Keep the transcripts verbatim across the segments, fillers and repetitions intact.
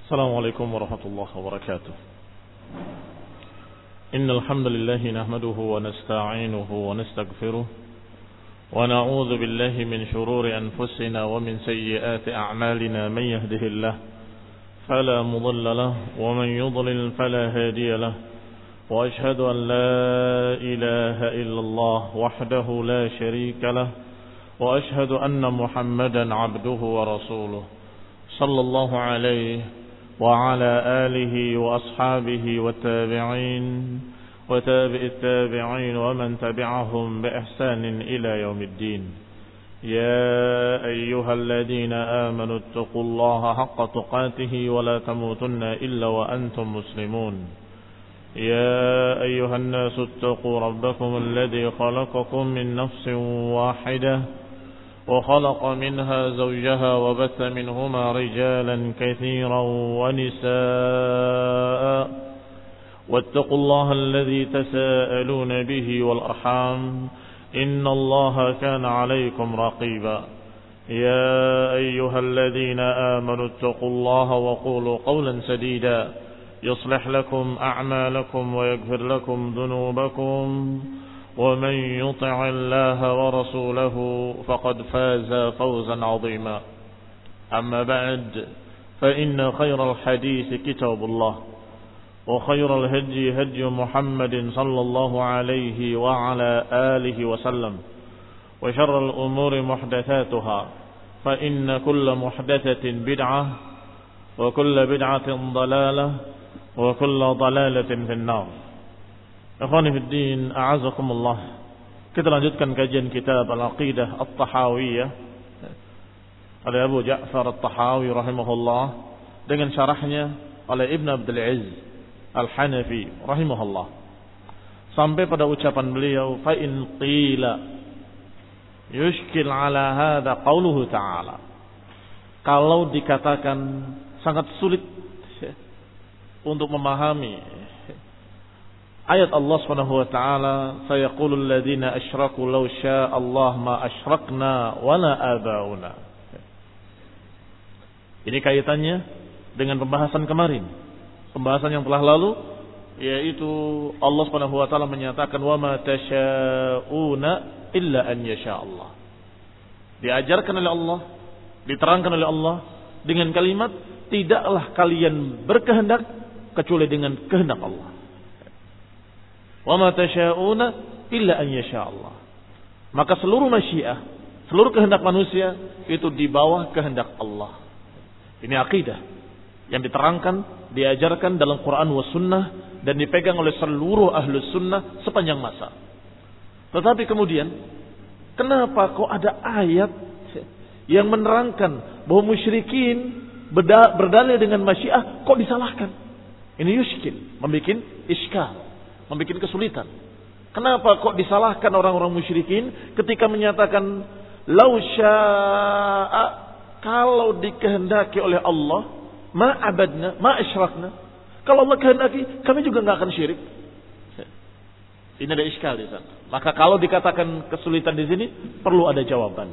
السلام عليكم ورحمة الله وبركاته. إن الحمد لله نحمده ونستعينه ونستغفره ونعوذ بالله من شرور أنفسنا ومن سيئات أعمالنا. من يهده الله فلا مضل له ومن يضلل فلا هادي له، وأشهد أن لا إله إلا الله وحده لا شريك له، وأشهد أن محمدا عبده ورسوله صلى الله عليه وعلى آله وأصحابه والتابعين وتابع التابعين ومن تبعهم بإحسان إلى يوم الدين. يا أيها الذين آمنوا اتقوا الله حق تقاته ولا تموتن إلا وأنتم مسلمون. يا أيها الناس اتقوا ربكم الذي خلقكم من نفس واحدة وخلق منها زوجها وبث منهما رجالا كثيرا ونساء، واتقوا الله الذي تساءلون به والأرحام إن الله كان عليكم رقيبا. يا أيها الذين آمنوا اتقوا الله وقولوا قولا سديدا يصلح لكم أعمالكم ويغفر لكم ذنوبكم، ومن يطع الله ورسوله فقد فاز فوزا عظيما. أما بعد، فإن خير الحديث كتاب الله، وخير الهدي هدي محمد صلى الله عليه وعلى آله وسلم، وشر الأمور محدثاتها، فإن كل محدثة بدعة وكل بدعة ضلالة وكل ضلالة في النار. Ikhwani fi din, a'azakumullah. Kita lanjutkan kajian kitab Al-Aqidah At-Tahawiyah oleh Abu Ja'far At-Tahawi rahimahullah dengan syarahnya oleh Ibn Abdul Aziz Al-Hanafi rahimahullah, sampai pada ucapan beliau, fa in qila yushkil ala hadha qauluhu ta'ala. Kalau dikatakan sangat sulit untuk memahami ayat Allah Subhanahu wa taala, sayaqulul ladzina asyraku law syaa Allah ma asyrakna wala abauna. Ini kaitannya dengan pembahasan kemarin, pembahasan yang telah lalu, yaitu Allah Subhanahu wa taala menyatakan wa ma tasyauna illa an yasha Allah. Diajarkan oleh Allah, diterangkan oleh Allah dengan kalimat tidaklah kalian berkehendak kecuali dengan kehendak Allah. Wa ma tasyauna illa an yasha Allah. Maka seluruh masyiah, seluruh kehendak manusia itu di bawah kehendak Allah. Ini akidah yang diterangkan, diajarkan dalam Quran wa sunnah dan dipegang oleh seluruh ahlus sunnah sepanjang masa. Tetapi kemudian, kenapa kok ada ayat yang menerangkan bahwa musyrikin berdalil dengan masyiah kok disalahkan? Ini yushkil, membuat iskal, membuat kesulitan. Kenapa kok disalahkan orang-orang musyrikin ketika menyatakan lau syaa, kalau dikehendaki oleh Allah, ma abadna, ma asyrakna. Kalau Allah kehendaki, kami juga enggak akan syirik. Ini ada iskal di sana. Maka kalau dikatakan kesulitan di sini, perlu ada jawaban.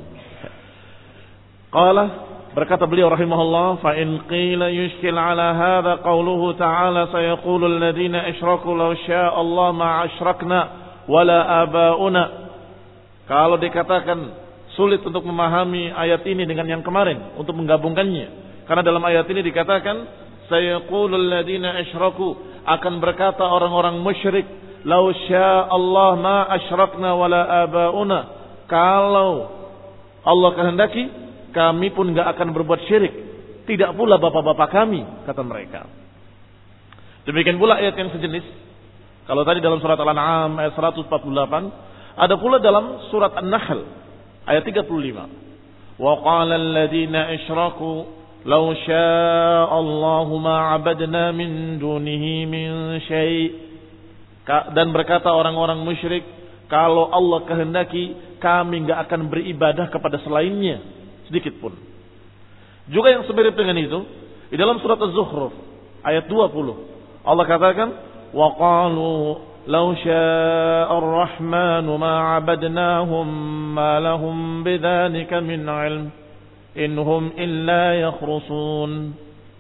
Qala, berkata beliau rahimahullah, fa in qila yushkil ala hadha qawluhu ta'ala sayaqulu alladhina asyraku law syaa Allah ma asyrakna wala abauna. Kalau dikatakan sulit untuk memahami ayat ini dengan yang kemarin, untuk menggabungkannya, karena dalam ayat ini dikatakan sayaqulu alladhina asyraku, akan berkata orang-orang musyrik, law syaa Allah ma asyrakna wala abauna, kalau Allah kehendaki kami pun enggak akan berbuat syirik, tidak pula bapak-bapak kami, kata mereka. Demikian pula ayat yang sejenis. Kalau tadi dalam surat Al-An'am ayat seratus empat puluh delapan, ada pula dalam surat An-Nahl ayat tiga puluh lima. Wa qala alladziina asyraku law syaa'a Allahu ma 'abadna min dunihi min syai'. Dan berkata orang-orang musyrik, kalau Allah kehendaki kami enggak akan beribadah kepada selainnya sedikit pun. Juga yang semirip dengan itu di dalam surat Az-Zukhruf ayat dua puluh, Allah katakan wa qalu law syaa'a ar-rahmanu ma 'abadnahum ma lahum bidzalika min 'ilm inhum illa yakhrusun.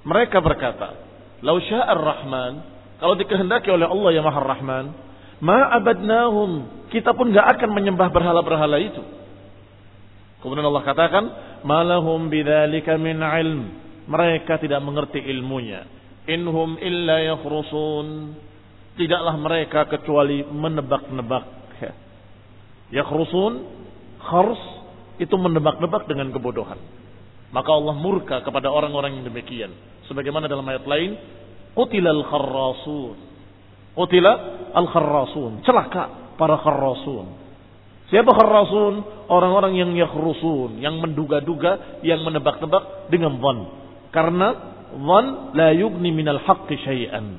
Mereka berkata, "Lau sya'ar Rahman," kalau dikehendaki oleh Allah yang Maha Rahman, "ma abadnahum," kita pun enggak akan menyembah berhala-berhala itu. Kemudian Allah katakan, "Ma lahum bidzalika min ilm." Mereka tidak mengerti ilmunya. "Inhum illa yakhrusun." Tidaklah mereka kecuali menebak-nebak. Yakhrusun, khars itu menebak-nebak dengan kebodohan. Maka Allah murka kepada orang-orang yang demikian. Sebagaimana dalam ayat lain, Qutilal kharrasun. Qutila al-kharrasun. Celaka para kharrasun. Siapa kharrasun? Orang-orang yang yakhrusun, yang menduga-duga, yang menebak-nebak dengan dhan. Karena dhan la yugni minal haqqi syai'an.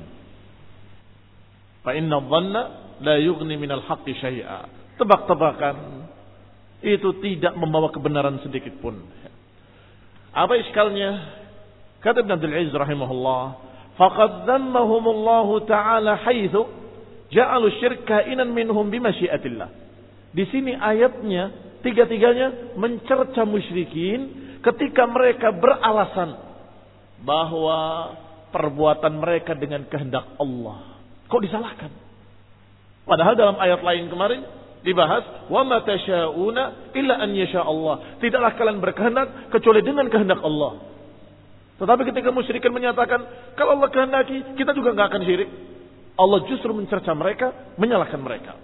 Fa inna dhanna la yugni minal haqqi syai'a. Tebak-tebakan itu tidak membawa kebenaran sedikit pun. Apa iskalnya? Kata Ibn Abdul Aziz rahimahullah, faqad dhammahumullahu ta'ala haitsu ja'alu syirka inan minhum bimasyiatillah. Di sini ayatnya tiga-tiganya mencerca musyrikin ketika mereka beralasan bahwa perbuatan mereka dengan kehendak Allah. Kok disalahkan? Padahal dalam ayat lain kemarin dibahas, wa ma tasyauna illa an yasha Allah. Tidaklah kalian berkehendak kecuali dengan kehendak Allah. Tetapi ketika musyrikin menyatakan, kalau Allah kehendaki, kita juga enggak akan syirik. Allah justru mencerca mereka, menyalahkan mereka.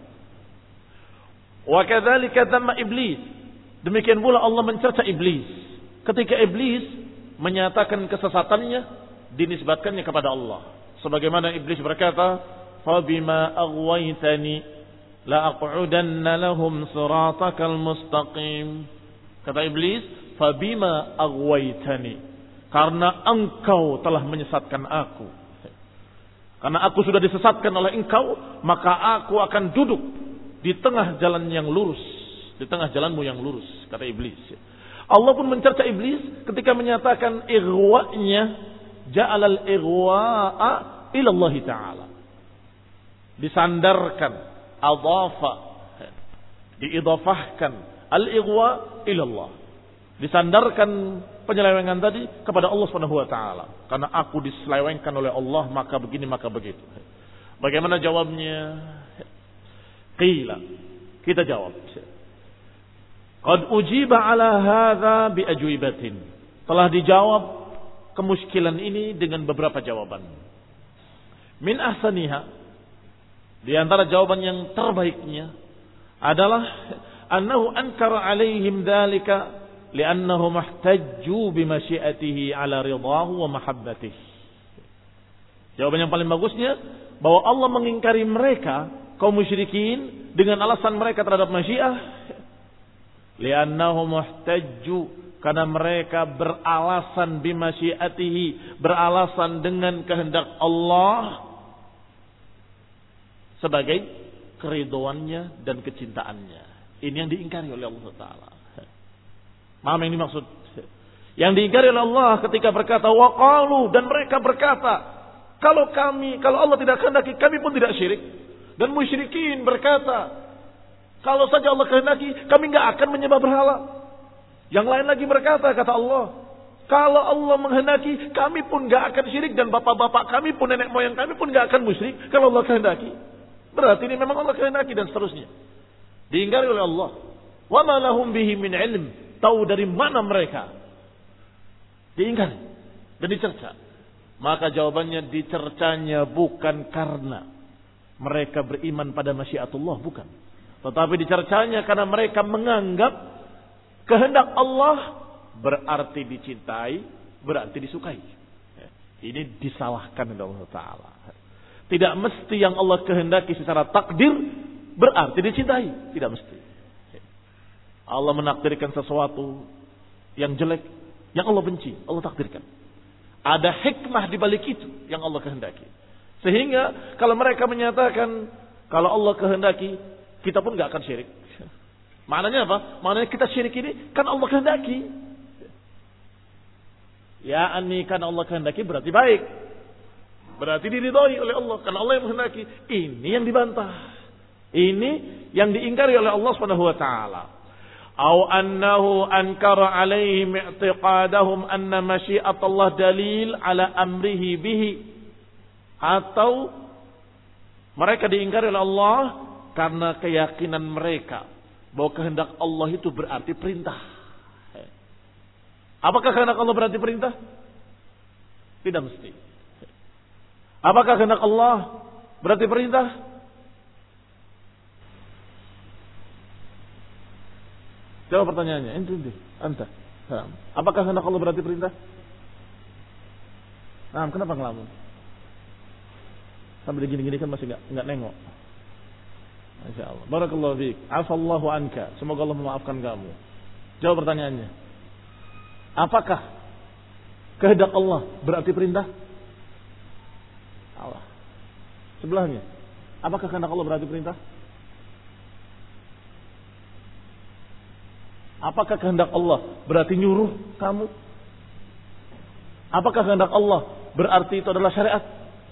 Wa kadzalika dhamma iblis. Demikian pula Allah mencerca iblis. Ketika iblis menyatakan kesesatannya, dinisbatkannya kepada Allah. Sebagaimana iblis berkata, fa bima aghwaytani la aq'udanna lahum siratakal mustaqim. Kata iblis, fabima aghwaytani, karena engkau telah menyesatkan aku. Karena aku sudah disesatkan oleh engkau, maka aku akan duduk di tengah jalan yang lurus, di tengah jalanmu yang lurus, kata iblis. Allah pun mencerca iblis ketika menyatakan ighwa'nya, ja'alal ighwa'a ila Allah Ta'ala. Disandarkan, adhafa, diidhafahkan al-ighwa ila Allah. Disandarkan penyelewengan tadi kepada Allah Subhanahu wa taala. Karena aku diselewengkan oleh Allah, maka begini maka begitu. Bagaimana jawabnya? Qila. Kita jawab. Qad ujiba ala hadza bi ajwibatin. Telah dijawab kemuskilan ini dengan beberapa jawaban. Min ahsaniha, di antara jawaban yang terbaiknya adalah annahu ankara alaihim dzalika li'annahu mahtajju bi masyiatihi ala ridahu wa mahabbatihi. Jawaban yang paling bagusnya bahwa Allah mengingkari mereka kaum musyrikin dengan alasan mereka terhadap masyiah, li'annahu mahtajju, karena mereka beralasan bi masyiatihi, beralasan dengan kehendak Allah sebagai keriduannya dan kecintaannya. Ini yang diingkari oleh Allah Ta'ala. Paham yang dimaksud? Yang diingkari oleh Allah ketika berkata waqalu, dan mereka berkata, kalau kami, kalau Allah tidak kehendaki, kami pun tidak syirik. Dan musyrikin berkata, kalau saja Allah kehendaki, kami enggak akan menyembah berhala. Yang lain lagi berkata, kata Allah, kalau Allah menghendaki, kami pun enggak akan syirik, dan bapak-bapak kami pun, nenek moyang kami pun enggak akan musyrik kalau Allah kehendaki. Berarti ini memang Allah kehendaki dan seterusnya. Diingkari oleh Allah. Wa ma lahum bihi min ilm. Tahu dari mana mereka? Diingkari dan dicerca. Maka jawabannya, dicercanya bukan karena mereka beriman pada masyiatullah, bukan. Tetapi dicercanya karena mereka menganggap kehendak Allah berarti dicintai, berarti disukai. Ini disalahkan oleh Allah Ta'ala. Tidak mesti yang Allah kehendaki secara takdir berarti dicintai. Tidak mesti. Allah menakdirkan sesuatu yang jelek, yang Allah benci, Allah takdirkan. Ada hikmah di balik itu yang Allah kehendaki. Sehingga kalau mereka menyatakan kalau Allah kehendaki, kita pun gak akan syirik. Maknanya apa? Maknanya kita syirik ini kan Allah kehendaki. Ya ani kan Allah kehendaki berarti baik. Berarti diridhoi oleh Allah karena Allah yang menghendaki. Ini yang dibantah. Ini yang diingkari oleh Allah Subhanahu wa taala. Au annahu ankara alaihim i'tiqadahum anna masyiatullah dalil ala amrihi bihi. Atau mereka diingkari oleh Allah karena keyakinan mereka bahwa kehendak Allah itu berarti perintah. Apakah kehendak Allah berarti perintah? Tidak mesti. Apakah kehendak Allah berarti perintah? Jawab pertanyaannya. Ente, ente, anta. Apakah kehendak Allah berarti perintah? Nah, kenapa ngelamun? Sampai gini-gini kan masih nggak nggak nengok. Masya Allah. Barakallahu fiik. Afallahu anka. Semoga Allah memaafkan kamu. Jawab pertanyaannya. Apakah kehendak Allah berarti perintah? Allah. Sebelahnya. Apakah kehendak Allah berarti perintah? Apakah kehendak Allah berarti nyuruh kamu? Apakah kehendak Allah berarti itu adalah syariat?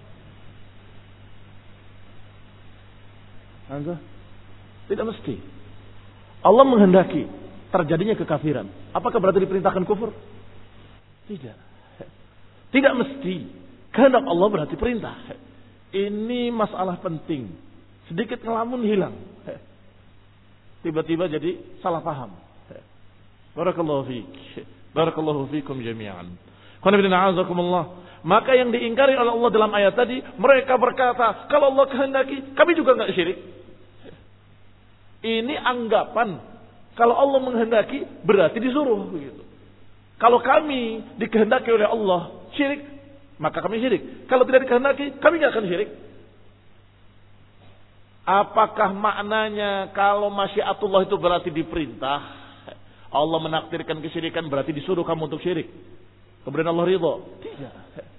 Anda? Tidak mesti. Allah menghendaki terjadinya kekafiran. Apakah berarti diperintahkan kufur? Tidak. Tidak mesti. Kehendak Allah berarti perintah. Ini masalah penting. Sedikit ngelamun hilang. Tiba-tiba jadi salah paham. Barakallahu fiik. Barakallahu fiikum jami'an. Maka yang diingkari oleh Allah dalam ayat tadi, mereka berkata, kalau Allah kehendaki, kami juga enggak syirik. Ini anggapan kalau Allah menghendaki berarti disuruh begitu. Kalau kami dikehendaki oleh Allah syirik, maka kami syirik. Kalau tidak dikehendaki, kami enggak akan syirik. Apakah maknanya kalau masyiatullah itu berarti diperintah? Allah menakdirkan kesyirikan berarti disuruh kamu untuk syirik. Kemudian Allah ridha? Tidak.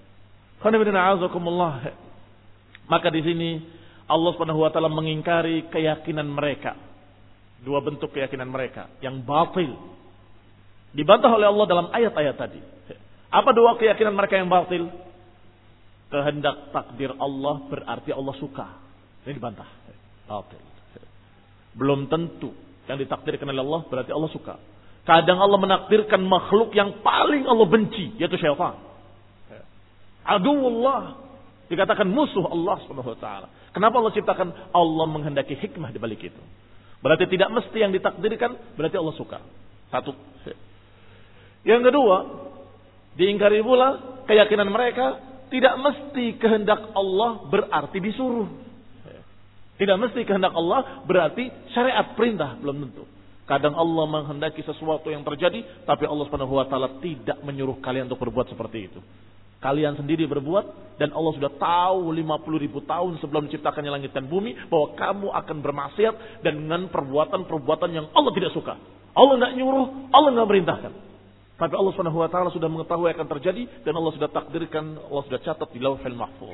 Maka di sini Allah Subhanahu wa taala mengingkari keyakinan mereka. Dua bentuk keyakinan mereka yang batil. Dibantah oleh Allah dalam ayat-ayat tadi. Apa dua keyakinan mereka yang batil? Kehendak takdir Allah berarti Allah suka. Ini dibantah. Batil. Belum tentu yang ditakdirkan oleh Allah berarti Allah suka. Kadang Allah menakdirkan makhluk yang paling Allah benci, yaitu syaitan. Aduwullah, dikatakan musuh Allah Subhanahu wa taala. Kenapa Allah ciptakan? Allah menghendaki hikmah di balik itu. Berarti tidak mesti yang ditakdirkan berarti Allah suka. Satu. Yang kedua, diingkari pula keyakinan mereka tidak mesti kehendak Allah berarti disuruh. Tidak mesti kehendak Allah berarti syariat perintah, belum tentu. Kadang Allah menghendaki sesuatu yang terjadi, tapi Allah Subhanahu wa taala tidak menyuruh kalian untuk berbuat seperti itu. Kalian sendiri berbuat, dan Allah sudah tahu lima puluh ribu tahun sebelum menciptakannya langit dan bumi bahwa kamu akan bermaksiat dengan perbuatan-perbuatan yang Allah tidak suka. Allah enggak nyuruh, Allah enggak merintahkan. Tapi Allah Subhanahu wa taala sudah mengetahui akan terjadi, dan Allah sudah takdirkan, Allah sudah catat di Lauhul Mahfuz.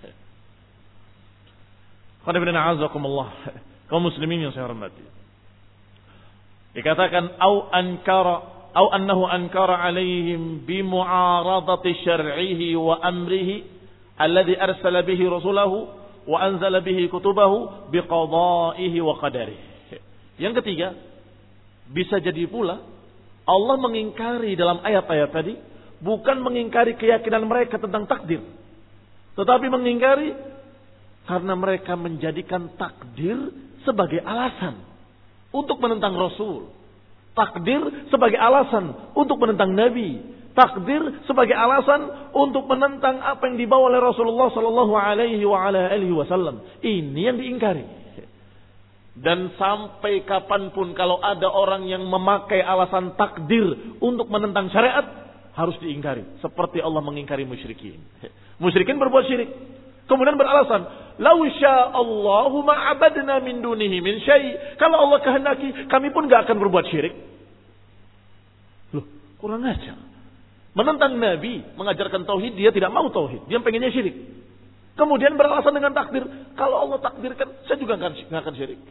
Kaum muslimin yang saya hormati. Dikatakan au ankara au annahu ankara alaihim bi mu'aradati syar'ihi wa amrihi alladhi arsala bihi rasulahu wa anzala bihi kutubahu bi qada'ihi wa qadarihi. Yang ketiga, bisa jadi pula Allah mengingkari dalam ayat-ayat tadi bukan mengingkari keyakinan mereka tentang takdir, tetapi mengingkari karena mereka menjadikan takdir sebagai alasan untuk menentang Rasul. Takdir sebagai alasan untuk menentang Nabi. Takdir sebagai alasan untuk menentang apa yang dibawa oleh Rasulullah sallallahu alaihi wa ala alihi wasallam. Ini yang diingkari. Dan sampai kapanpun kalau ada orang yang memakai alasan takdir untuk menentang syariat, harus diingkari. Seperti Allah mengingkari musyrikin. Musyrikin berbuat syirik. Kemudian beralasan, "Lau sya'allahu ma'abadna min dunihi min syai'." Kalau Allah kehendaki, kami pun enggak akan berbuat syirik. Loh, kurang ajar. Menentang Nabi, mengajarkan tauhid, dia tidak mau tauhid, dia pengennya syirik. Kemudian beralasan dengan takdir, kalau Allah takdirkan, saya juga enggak akan syirik.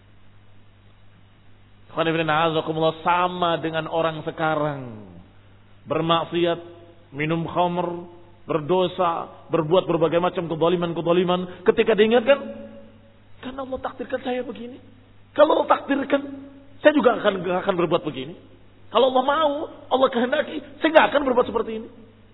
Sama dengan orang sekarang bermaksiat, minum khamr, berdosa, berbuat berbagai macam kezaliman-kezaliman. Ketika diingatkan, karena Allah takdirkan saya begini. Kalau Allah takdirkan, Saya juga akan gak akan berbuat begini. Kalau Allah mau, Allah kehendaki, saya nggak akan berbuat seperti ini.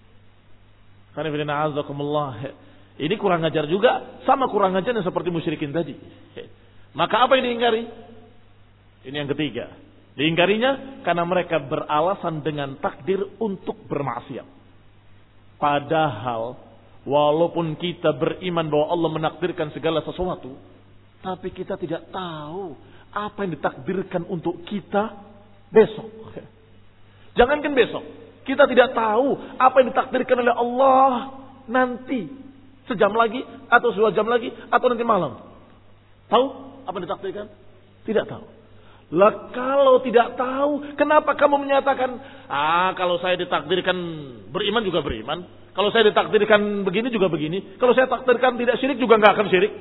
Ini kurang ajar juga, sama kurang ajarnya seperti musyrikin tadi. Maka apa yang diingkari? Ini yang ketiga. Diingkarinya karena mereka beralasan dengan takdir untuk bermaksiat. Padahal walaupun kita beriman bahwa Allah menakdirkan segala sesuatu, tapi kita tidak tahu apa yang ditakdirkan untuk kita besok. Jangankan besok, kita tidak tahu apa yang ditakdirkan oleh Allah nanti, sejam lagi atau dua jam lagi atau nanti malam. Tahu apa yang ditakdirkan? Tidak tahu. Lah kalau tidak tahu, kenapa kamu menyatakan, ah kalau saya ditakdirkan beriman juga beriman, kalau saya ditakdirkan begini juga begini, kalau saya takdirkan tidak syirik juga nggak akan syirik.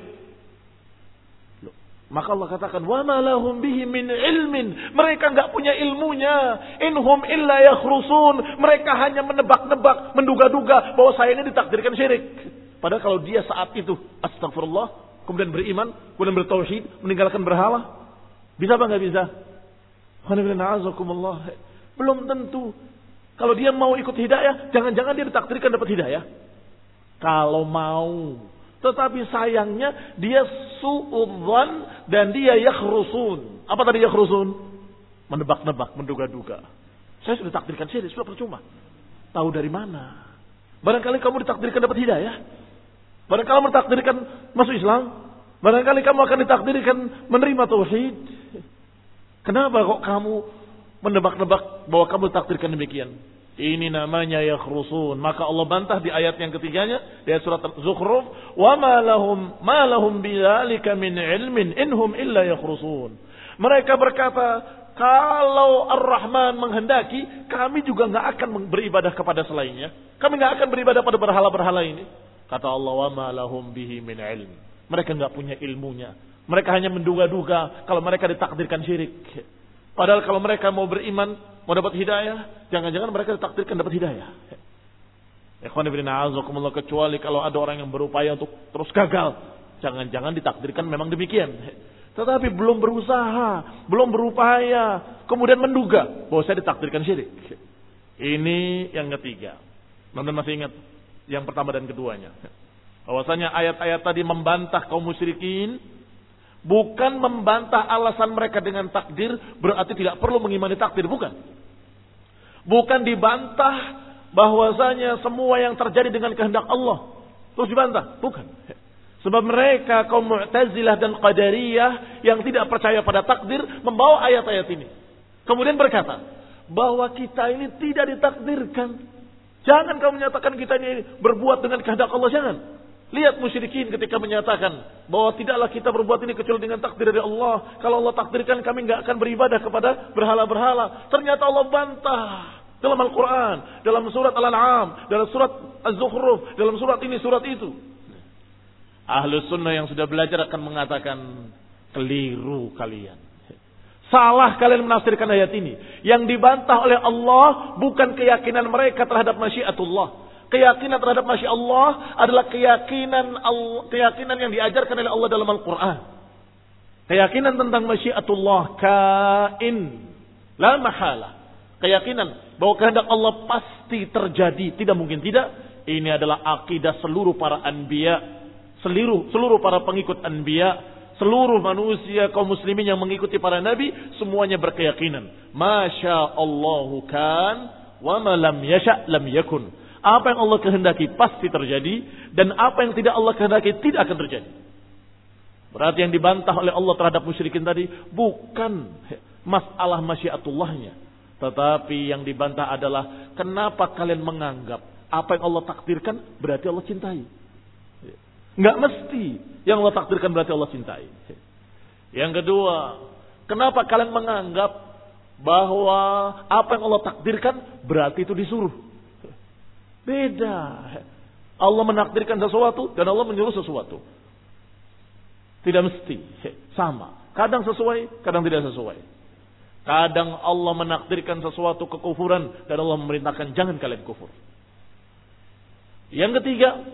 Maka Allah katakan, wa ma lahum bihi min ilmin. Mereka enggak punya ilmunya. Inhum illa yakhrusun. Mereka hanya menebak-nebak, menduga-duga bahwa saya ini ditakdirkan syirik. Padahal kalau dia saat itu astagfirullah, kemudian beriman, kemudian bertauhid, meninggalkan berhala, bisa apa enggak bisa? Belum tentu. Kalau dia mau ikut hidayah, jangan-jangan dia ditakdirkan dapat hidayah. Kalau mau, tetapi sayangnya dia su'udzan dan dia yakhrusun. Apa tadi yakhrusun? Menebak-nebak, menduga-duga. Saya sudah takdirkan syirik, sudah percuma. Tahu dari mana? Barangkali kamu ditakdirkan dapat hidayah. Barangkali kamu ditakdirkan masuk Islam. Barangkali kamu akan ditakdirkan menerima tauhid. Kenapa kok kamu menebak-nebak bahwa kamu ditakdirkan demikian? Ini namanya yakhrusun. Maka Allah bantah di ayat yang ketiganya, di ayat surat Zukhruf, wa ma lahum ma lahum bidzalika min ilmin inhum illa yakhrusun. Mereka berkata, kalau Ar-Rahman menghendaki, kami juga enggak akan beribadah kepada selainnya. Kami enggak akan beribadah pada berhala-berhala ini. Kata Allah, wa ma lahum bihi min ilm. Mereka enggak punya ilmunya. Mereka hanya menduga-duga kalau mereka ditakdirkan syirik. Padahal kalau mereka mau beriman, mau dapat hidayah, jangan-jangan mereka ditakdirkan dapat hidayah. Ikhwan fillah, a'azakumullah, kecuali kalau ada orang yang berupaya untuk terus gagal, jangan-jangan ditakdirkan memang demikian. Tetapi belum berusaha, belum berupaya, kemudian menduga bahwa saya ditakdirkan syirik. Ini yang ketiga. Teman-teman masih ingat yang pertama dan keduanya? Bahwasanya ayat-ayat tadi membantah kaum musyrikin. Bukan membantah alasan mereka dengan takdir, berarti tidak perlu mengimani takdir, bukan. Bukan dibantah bahwasanya semua yang terjadi dengan kehendak Allah terus dibantah, bukan. Sebab mereka kaum Mu'tazilah dan Qadariyah yang tidak percaya pada takdir membawa ayat-ayat ini. Kemudian berkata bahwa kita ini tidak ditakdirkan. Jangan kamu menyatakan kita ini berbuat dengan kehendak Allah, jangan. Lihat musyrikin ketika menyatakan bahwa tidaklah kita berbuat ini kecuali dengan takdir dari Allah. Kalau Allah takdirkan kami enggak akan beribadah kepada berhala-berhala. Ternyata Allah bantah dalam Al-Quran, dalam surat Al-An'am, dalam surat Az-Zukhruf, dalam surat ini, surat itu. Ahlus sunnah yang sudah belajar akan mengatakan keliru kalian. Salah kalian menafsirkan ayat ini. Yang dibantah oleh Allah bukan keyakinan mereka terhadap masyiatullah. Keyakinan terhadap masya Allah adalah keyakinan keyakinan yang diajarkan oleh Allah dalam Al-Quran. Keyakinan tentang masyiatullah kain, la mahala. Keyakinan bahwa kehendak Allah pasti terjadi, tidak mungkin tidak. Ini adalah akidah seluruh para anbiya, seluruh seluruh para pengikut anbiya, seluruh manusia kaum muslimin yang mengikuti para nabi, semuanya berkeyakinan. Masya Allahu kan, wa ma lam yasha lam yakun. Apa yang Allah kehendaki pasti terjadi, dan apa yang tidak Allah kehendaki tidak akan terjadi. Berarti yang dibantah oleh Allah terhadap musyrikin tadi bukan masalah masyiatullahnya, tetapi yang dibantah adalah kenapa kalian menganggap apa yang Allah takdirkan berarti Allah cintai. Enggak mesti yang Allah takdirkan berarti Allah cintai. Yang kedua, kenapa kalian menganggap bahwa apa yang Allah takdirkan berarti itu disuruh? Beda. Allah menakdirkan sesuatu dan Allah menyuruh sesuatu. Tidak mesti sama. Kadang sesuai, kadang tidak sesuai. Kadang Allah menakdirkan sesuatu kekufuran dan Allah memerintahkan jangan kalian kufur. Yang ketiga,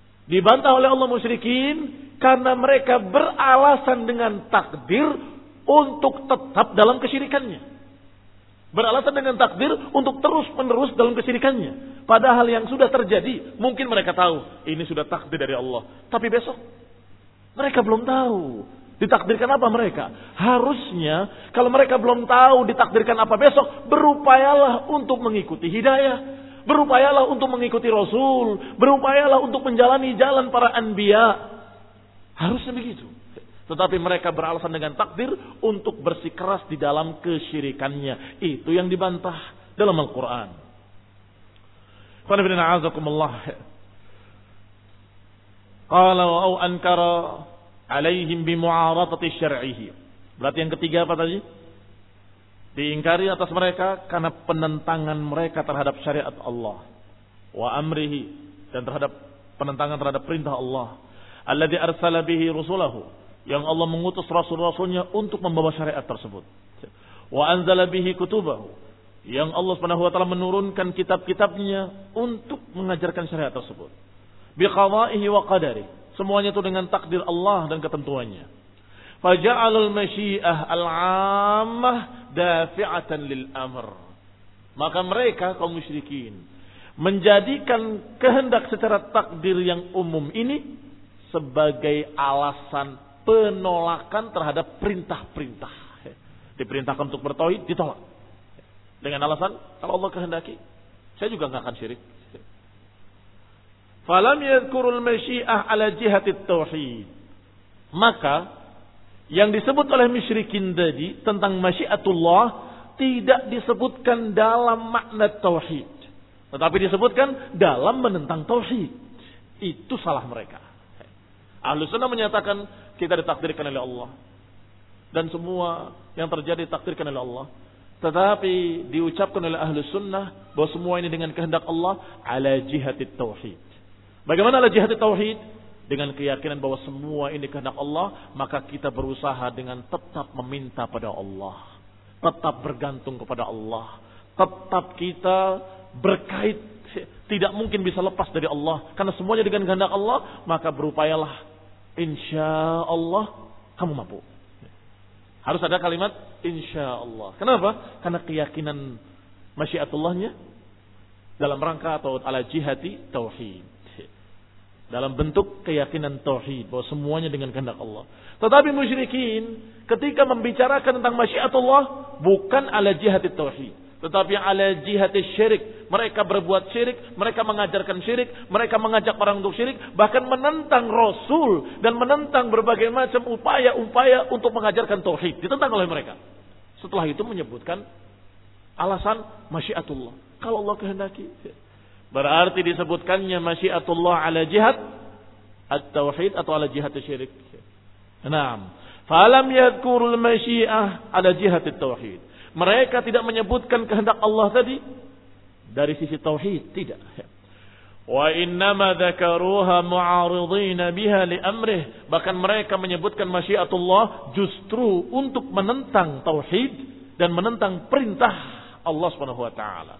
dibantah oleh Allah musyrikin karena mereka beralasan dengan takdir untuk tetap dalam kesyirikannya. Beralasan dengan takdir untuk terus menerus dalam kesyirikannya. Padahal yang sudah terjadi, mungkin mereka tahu ini sudah takdir dari Allah. Tapi besok mereka belum tahu ditakdirkan apa mereka. Harusnya kalau mereka belum tahu ditakdirkan apa besok, berupayalah untuk mengikuti hidayah. Berupayalah untuk mengikuti Rasul. Berupayalah untuk menjalani jalan para anbiya. Harusnya begitu. Tetapi mereka beralasan dengan takdir untuk bersikeras di dalam kesyirikannya. Itu yang dibantah dalam Al-Quran. Qala au ankara alaihim bimu'aradati syar'ihi. Berarti yang ketiga apa tadi? Diingkari atas mereka karena penentangan mereka terhadap syariat Allah. Wa amrihi. Dan terhadap penentangan terhadap perintah Allah. Alladhi arsala bihi rusulahu. Yang Allah mengutus rasul-rasulnya untuk membawa syariat tersebut. Wa anzala bihi kutubahu. Yang Allah Subhanahu wa taala menurunkan kitab-kitabnya untuk mengajarkan syariat tersebut. Biqada'ihi wa qadari. Semuanya itu dengan takdir Allah dan ketentuannya. Faja'alul masyi'ah al-'ammah dafi'atan lil amr. Maka mereka kaum musyrikin menjadikan kehendak secara takdir yang umum ini sebagai alasan penolakan terhadap perintah-perintah. Diperintahkan untuk bertauhid, ditolak. Dengan alasan, kalau Allah kehendaki, saya juga nggak akan syirik. Falam yadhkurul masyi'ah ala jihatit tauhid. Maka yang disebut oleh musyrikin tadi tentang masyiatullah tidak disebutkan dalam makna tauhid, tetapi disebutkan dalam menentang tauhid. Itu salah mereka. Ahlus sunnah menyatakan kita ditakdirkan oleh Allah dan semua yang terjadi ditakdirkan oleh Allah. Tetapi diucapkan oleh ahlus sunnah bahwa semua ini dengan kehendak Allah ala jihatit tauhid. Bagaimana ala jihatit tauhid? Dengan keyakinan bahwa semua ini kehendak Allah, maka kita berusaha dengan tetap meminta pada Allah, tetap bergantung kepada Allah, tetap kita berkait, tidak mungkin bisa lepas dari Allah, karena semuanya dengan kehendak Allah. Maka berupayalah, insya Allah kamu mampu. Harus ada kalimat insya Allah. Kenapa? Karena keyakinan masyiatullahnya dalam rangka atau ala jihati tauhid. Dalam bentuk keyakinan tauhid bahwa semuanya dengan kehendak Allah. Tetapi musyrikin ketika membicarakan tentang masyiatullah bukan ala jihati tauhid, tetapi ala jihati syirik. Mereka berbuat syirik, mereka mengajarkan syirik, mereka mengajak orang untuk syirik, bahkan menentang Rasul dan menentang berbagai macam upaya-upaya untuk mengajarkan tauhid. Ditentang oleh mereka. Setelah itu menyebutkan alasan masyiatullah. Kalau Allah kehendaki. Berarti disebutkannya masyiatullah ala jihad at-tauhid atau ala jihad syirik. Naam. Falam yadhkurul masyiah ala jihad at-tauhid. Mereka tidak menyebutkan kehendak Allah tadi dari sisi tauhid, tidak. Wa innama dzakaruha mu'aridin biha li amrih. Bahkan mereka menyebutkan masyiatullah justru untuk menentang tauhid dan menentang perintah Allah Subhanahu wa taala.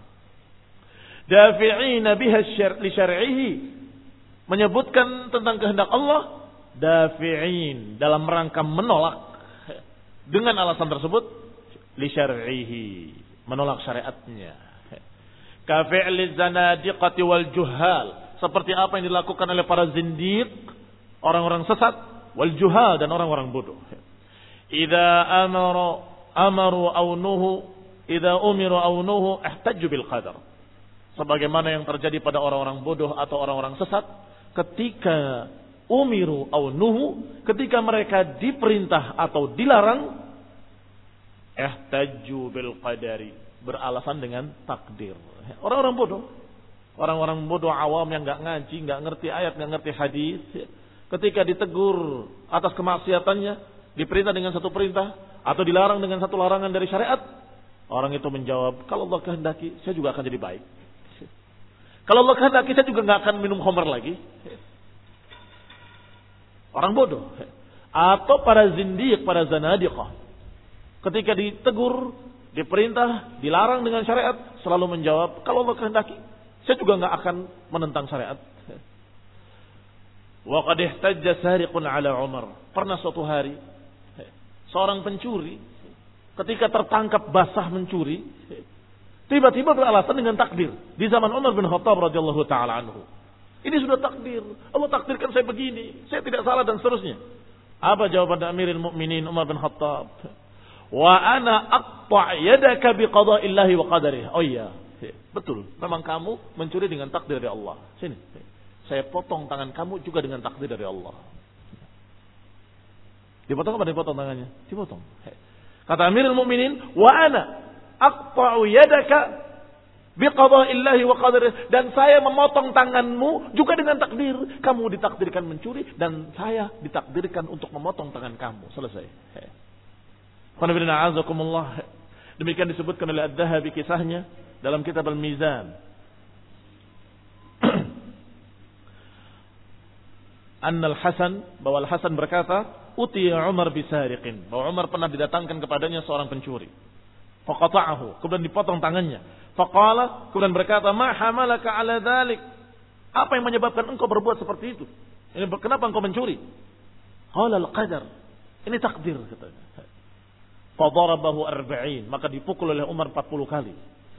Dafi'ina biha li syar'ihi, menyebutkan tentang kehendak Allah dafi'in dalam rangka menolak dengan alasan tersebut li syar'ihi, menolak syariatnya. Ka fi'li zanadiqati wal juhal, seperti apa yang dilakukan oleh para zindiq, orang-orang sesat, wal juhal dan orang-orang bodoh. Idza amaru amaru aw nuhu idza umiru aw nuhu ihtajju bil qadar. Sebagaimana yang terjadi pada orang-orang bodoh atau orang-orang sesat ketika umiru au nuhu, ketika mereka diperintah atau dilarang, ihtajju bil qadari, beralasan dengan takdir. Orang-orang bodoh, orang-orang bodoh awam yang enggak ngaji, enggak ngerti ayat, enggak ngerti hadis, ketika ditegur atas kemaksiatannya, diperintah dengan satu perintah atau dilarang dengan satu larangan dari syariat, orang itu menjawab, kalau Allah kehendaki, saya juga akan jadi baik. Kalau Allah kehendaki, saya juga nggak akan minum khamr lagi. Orang bodoh. Atau para zindiq, para zanadiqah. Ketika ditegur, diperintah, dilarang dengan syariat, selalu menjawab, kalau Allah kehendaki, saya juga nggak akan menentang syariat. Wa qad ihtajja sariqun ala Umar. Pernah suatu hari, seorang pencuri ketika tertangkap basah mencuri, tiba-tiba beralasan dengan takdir. Di zaman Umar bin Khattab radhiyallahu taala anhu. Ini sudah takdir. Allah takdirkan saya begini, saya tidak salah dan seterusnya. Apa jawaban Amirul Mukminin Umar bin Khattab? Wa ana aqta' yadaka bi qada'illahi wa qadarihi. Oh iya, betul. Memang kamu mencuri dengan takdir dari Allah. Sini. Saya potong tangan kamu juga dengan takdir dari Allah. Dipotong apa dipotong tangannya? Dipotong. Kata Amirul Mukminin, wa ana aqta'u yadaka biqada'illahi wa qadarihi, dan saya memotong tanganmu juga dengan takdir. Kamu ditakdirkan mencuri dan saya ditakdirkan untuk memotong tangan kamu. Selesai. Demikian disebutkan oleh Ad-Dhahabi kisahnya dalam kitab Al-Mizan. Anna Al-Hasan, bahwa Al-Hasan berkata, utiya Umar bisariqin, bahwa Umar pernah didatangkan kepadanya seorang pencuri. Faqata'ahu, kemudian dipotong tangannya. Faqala, kemudian berkata, ma hamalaka ala dhalik, apa yang menyebabkan engkau berbuat seperti itu? Ini kenapa engkau mencuri? Qala al-qadar, ini takdir katanya. Fadarabahu arba'in, maka dipukul oleh Umar empat puluh kali.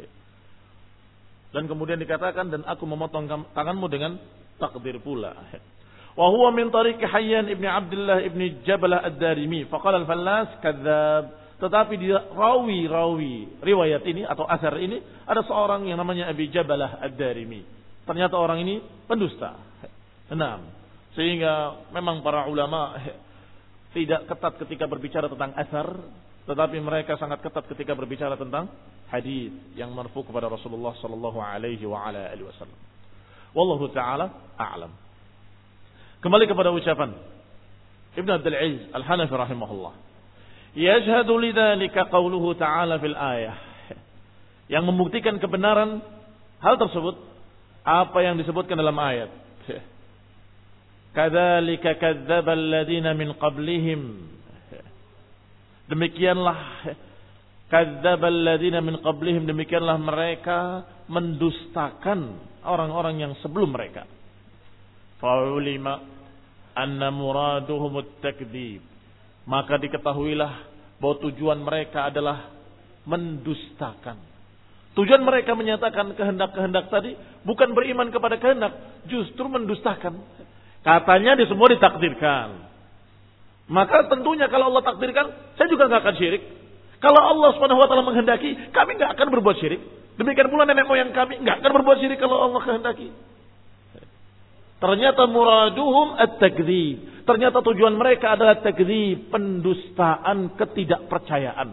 Dan kemudian dikatakan, dan aku memotong tanganmu dengan takdir pula. Wa huwa min tariq Hayyan ibn Abdullah ibn Jabalah ad-Darimi. Faqala al-Fallas kadzdzab. Tetapi di rawi-rawi riwayat ini atau asar ini ada seorang yang namanya Abi Jabalah ad-Darimi. Ternyata orang ini pendusta. Enam. Sehingga memang para ulama tidak ketat ketika berbicara tentang asar, tetapi mereka sangat ketat ketika berbicara tentang hadis yang marfu kepada Rasulullah sallallahu alaihi wa ala alihi wasallam. Wallahu taala a'lam. Kembali kepada ucapan Ibn Abdul Aziz Al-Hanafi rahimahullah. Yashhadu lidzalika qauluhu ta'ala fil ayah. Yang membuktikan kebenaran hal tersebut apa yang disebutkan dalam ayat. Kadzalika kadzdzaba alladziina min qablihim. Demikianlah kadzdzaba alladziina min qablihim, demikianlah mereka mendustakan orang-orang yang sebelum mereka. Fa'ulima anna muraduhum at-takdzib, maka diketahuilah bahwa tujuan mereka adalah mendustakan. Tujuan mereka menyatakan kehendak-kehendak tadi bukan beriman kepada kehendak, justru mendustakan. Katanya di semua ditakdirkan. Maka tentunya kalau Allah takdirkan, saya juga enggak akan syirik. Kalau Allah Subhanahu wa taala menghendaki, kami enggak akan berbuat syirik. Demikian pula nenek moyang kami enggak akan berbuat syirik kalau Allah kehendaki. Ternyata muraduhum at-takdzib. Ternyata tujuan mereka adalah takdzib, pendustaan, ketidakpercayaan.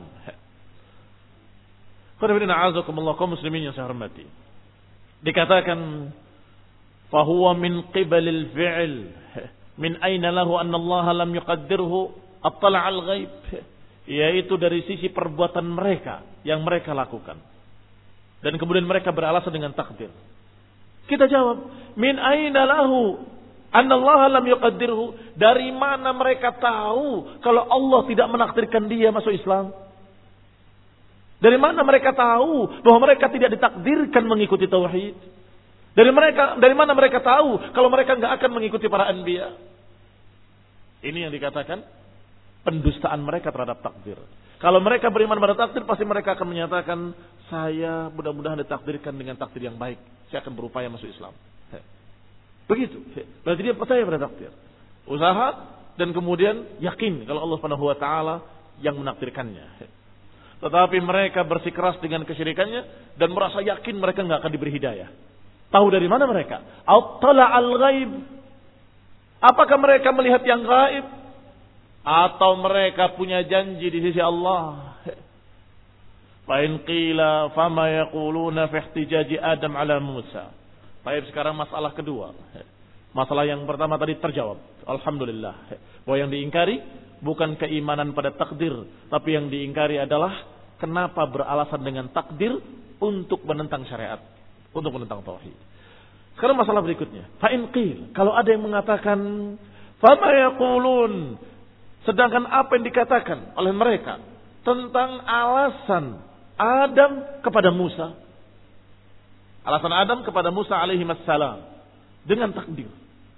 Qul a'udzukumullah kaum muslimin yang saya hormati. Dikatakan fahuwa min qibalil fi'l. Min aina lahu anna Allah lam yuqaddirhu attala' al-ghaib. Yaitu dari sisi perbuatan mereka yang mereka lakukan. Dan kemudian mereka beralasan dengan takdir. Kita jawab, min aina lahu anna Allah lam yuqaddirhu, dari mana mereka tahu kalau Allah tidak menakdirkan dia masuk Islam? Dari mana mereka tahu bahwa mereka tidak ditakdirkan mengikuti tauhid? Dari mereka dari mana mereka tahu kalau mereka enggak akan mengikuti para anbiya? Ini yang dikatakan pendustaan mereka terhadap takdir. Kalau mereka beriman pada takdir, pasti mereka akan menyatakan, saya mudah-mudahan ditakdirkan dengan takdir yang baik. Saya akan berupaya masuk Islam. Begitu. Berarti dia percaya pada takdir. Usaha dan kemudian yakin kalau Allah Subhanahu wa taala yang menakdirkannya. Tetapi mereka bersikeras dengan kesyirikannya dan merasa yakin mereka enggak akan diberi hidayah. Tahu dari mana mereka? Attala al-ghaib. Apakah mereka melihat yang gaib? Atau mereka punya janji di sisi Allah? Fa in qila fama yaquluna fi ihtijaji Adam ala Musa. Baik, sekarang masalah kedua. Masalah yang pertama tadi terjawab. Alhamdulillah. Bahwa yang diingkari bukan keimanan pada takdir, tapi yang diingkari adalah kenapa beralasan dengan takdir untuk menentang syariat, untuk menentang tauhid. Sekarang masalah berikutnya. Fa in qil, kalau ada yang mengatakan fama yaqulun, sedangkan apa yang dikatakan oleh mereka tentang alasan Adam kepada Musa. Alasan Adam kepada Musa alaihi wassalam dengan takdir.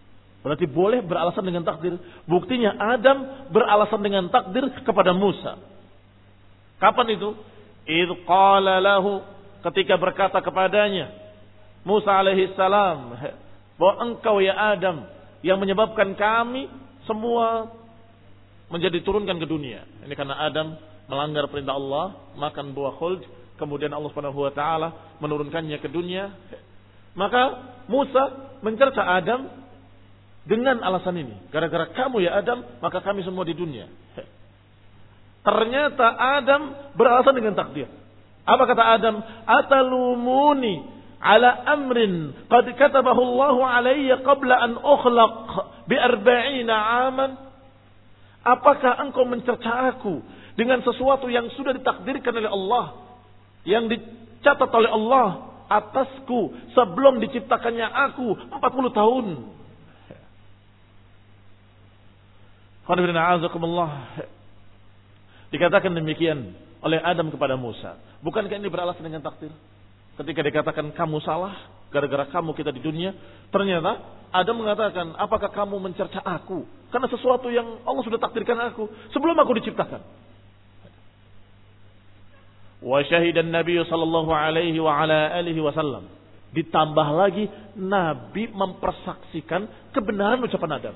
Berarti boleh beralasan dengan takdir. Buktinya Adam beralasan dengan takdir kepada Musa. Kapan itu? Idh qala lahu, ketika berkata kepadanya Musa alaihi salam, bahwa engkau ya Adam yang menyebabkan kami semua menjadi turunkan ke dunia. Ini karena Adam melanggar perintah Allah, makan buah khuld, kemudian Allah Subhanahu wa taala menurunkannya ke dunia. Maka Musa mencerca Adam dengan alasan ini, gara-gara kamu ya Adam, maka kami semua di dunia. Ternyata Adam beralasan dengan takdir. Apa kata Adam? Atalumuni ala amrin qad katabahu Allah alayya qabla an ukhlaq bi arba'ina aman. Apakah engkau mencerca aku dengan sesuatu yang sudah ditakdirkan oleh Allah, yang dicatat oleh Allah atasku sebelum diciptakannya aku empat puluh tahun? Dikatakan demikian oleh Adam kepada Musa. Bukankah ini beralasan dengan takdir? Ketika dikatakan kamu salah, gara-gara kamu kita di dunia. Ternyata Adam mengatakan, apakah kamu mencerca aku? Karena sesuatu yang Allah sudah takdirkan aku sebelum aku diciptakan. Wa syahidan Nabi sallallahu alaihi wa ala alihi wasallam. Ditambah lagi Nabi mempersaksikan kebenaran ucapan Adam.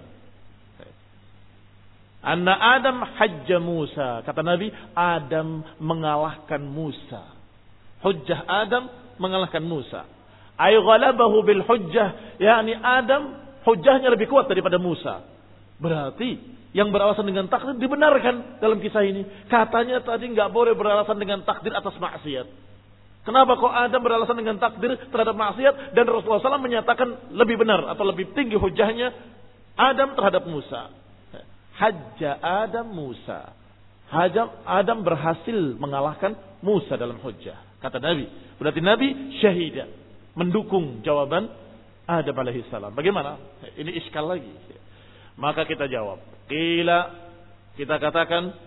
Anna Adam hajja Musa. Kata Nabi, Adam mengalahkan Musa. Hujjah Adam mengalahkan Musa. Ay ghalabahu bil hujjah. Yani Adam hujjahnya lebih kuat daripada Musa. Berarti yang beralasan dengan takdir dibenarkan dalam kisah ini. Katanya tadi nggak boleh beralasan dengan takdir atas maksiat. Kenapa kok Adam beralasan dengan takdir terhadap maksiat dan Rasulullah shallallahu alaihi wasallam menyatakan lebih benar atau lebih tinggi hujjahnya Adam terhadap Musa? Hajja Adam Musa. Adam, Adam berhasil mengalahkan Musa dalam hujjah. Kata Nabi. Berarti Nabi syahida. Mendukung jawaban Adam alaihissalam. Bagaimana? Ini iskal lagi. Maka kita jawab. Qila. Kita katakan.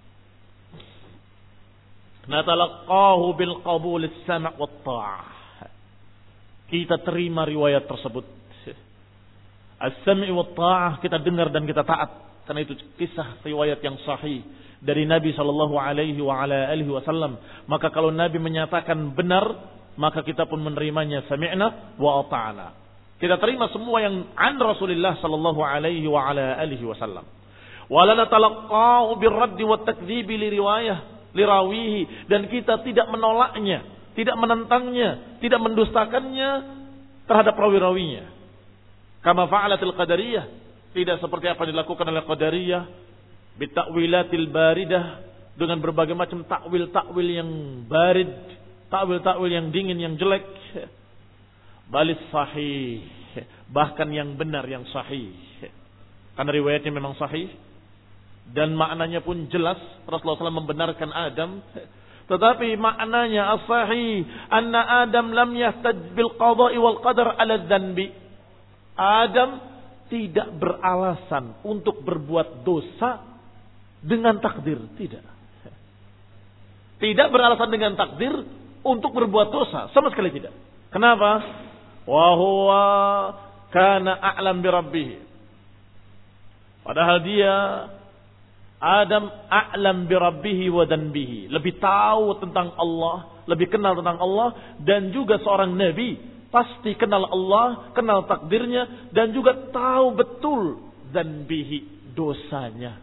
Natalaqahu bil qabul as-sam' wa ta'ah. Kita terima riwayat tersebut. As-sam' wa ta'ah. Kita dengar dan kita taat. Karena itu kisah riwayat yang sahih dari Nabi sallallahu alaihi wa ala alihi wasallam. Maka kalau Nabi menyatakan benar, maka kita pun menerimanya, sami'na wa ata'na. Kita terima semua yang an Rasulullah sallallahu alaihi wa ala alihi wasallam. Wa la natalaqahu birradd wa takdzib li riwayah li rawihi, dan kita tidak menolaknya, tidak menentangnya, tidak mendustakannya terhadap rawi-rawinya. Kama fa'alatil qadariyah. Tidak seperti apa dilakukan oleh Qadariyah bita'wilatil baridah, dengan berbagai macam takwil-takwil yang barid, takwil-takwil yang dingin, yang jelek. Balis sahih, bahkan yang benar, yang sahih. Karena riwayatnya memang sahih dan maknanya pun jelas. Rasulullah shallallahu alaihi wasallam membenarkan Adam, tetapi maknanya as-sahih anna Adam lam yahtaj bil qada'i wal qadar ala dzanbi. Adam tidak beralasan untuk berbuat dosa dengan takdir. Tidak. Tidak beralasan dengan takdir untuk berbuat dosa. Sama sekali tidak. Kenapa? Wa huwa kana a'lam bi rabbih. Padahal dia, Adam, a'lam bi rabbih wa danbihi. Lebih tahu tentang Allah. Lebih kenal tentang Allah. Dan juga seorang nabi. Pasti kenal Allah, kenal takdirnya, dan juga tahu betul dzanbihi, dosanya.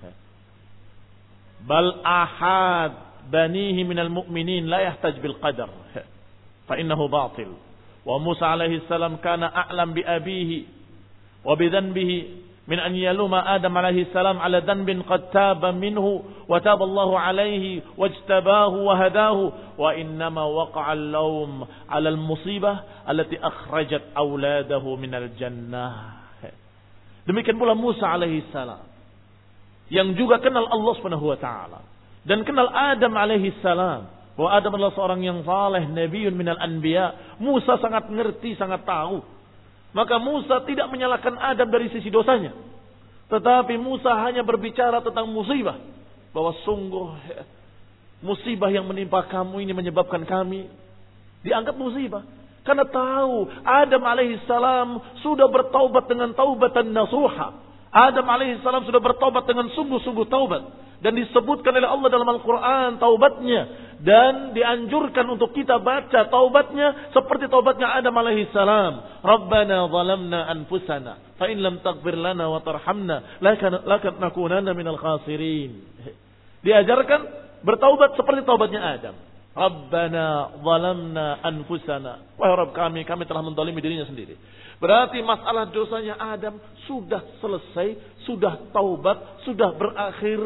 Bal ahad banihi minal mu'minin la yahtaj bil qadar, fa innahu batil. Wa Musa alaihi salam kana a'lam bi abihi wa bi dzanbihi min an yaluma Adam alaihi salam ala dhanbin qad taba minhu wa taba Allahu alaihi wajtabahu wa hadahu wa innama waqa'a al-lawm ala al-musibah allati akhrajat auladahu minal jannah. Demikian pula Musa alaihi salam yang juga kenal Allah Subhanahu wa taala dan kenal Adam alaihi salam, bahwa Adam adalah seorang yang saleh, nabiyyun minal anbiya. Musa sangat ngerti, sangat tahu. Maka Musa tidak menyalahkan Adam dari sisi dosanya. Tetapi Musa hanya berbicara tentang musibah. Bahwa sungguh musibah yang menimpa kamu ini menyebabkan kami. Dianggap musibah. Karena tahu Adam alaihissalam sudah bertaubat dengan taubatan nasuha. Adam alaihissalam sudah bertaubat dengan sungguh-sungguh taubat. Dan disebutkan oleh Allah dalam Al-Quran taubatnya. Dan dianjurkan untuk kita baca taubatnya seperti taubatnya Adam alaihissalam. Rabbana zalamna anfusana. Fa in lam taghfir lana wa tarhamna. Lanakunanna minal khasirin. Diajarkan bertaubat seperti taubatnya Adam. Rabbana zalamna anfusana. Wahai Rabb kami, kami telah menzalimi dirinya sendiri. Berarti masalah dosanya Adam sudah selesai, sudah taubat, sudah berakhir.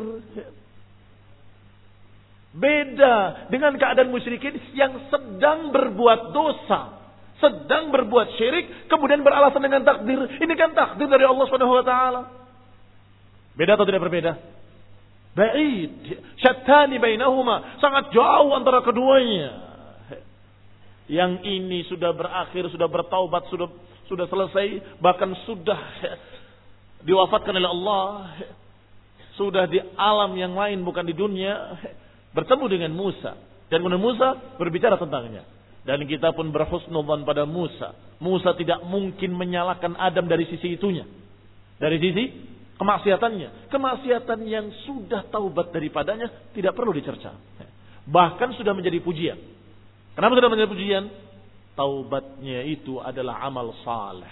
Beda dengan keadaan musyrikin yang sedang berbuat dosa, sedang berbuat syirik, kemudian beralasan dengan takdir. Ini kan takdir dari Allah Subhanahu wa taala. Beda atau tidak berbeda? Ba'id, syattani bainahuma, sangat jauh antara keduanya. Yang ini sudah berakhir, sudah bertaubat, sudah sudah selesai, bahkan sudah diwafatkan oleh Allah, sudah di alam yang lain bukan di dunia, bertemu dengan Musa, dan kemudian Musa berbicara tentangnya. Dan kita pun berhusnudzan pada Musa. Musa tidak mungkin menyalahkan Adam dari sisi itunya, dari sisi kemaksiatannya. Kemaksiatan yang sudah taubat daripadanya tidak perlu dicerca. Bahkan sudah menjadi pujian. Kenapa sudah menjadi pujian? Taubatnya itu adalah amal saleh.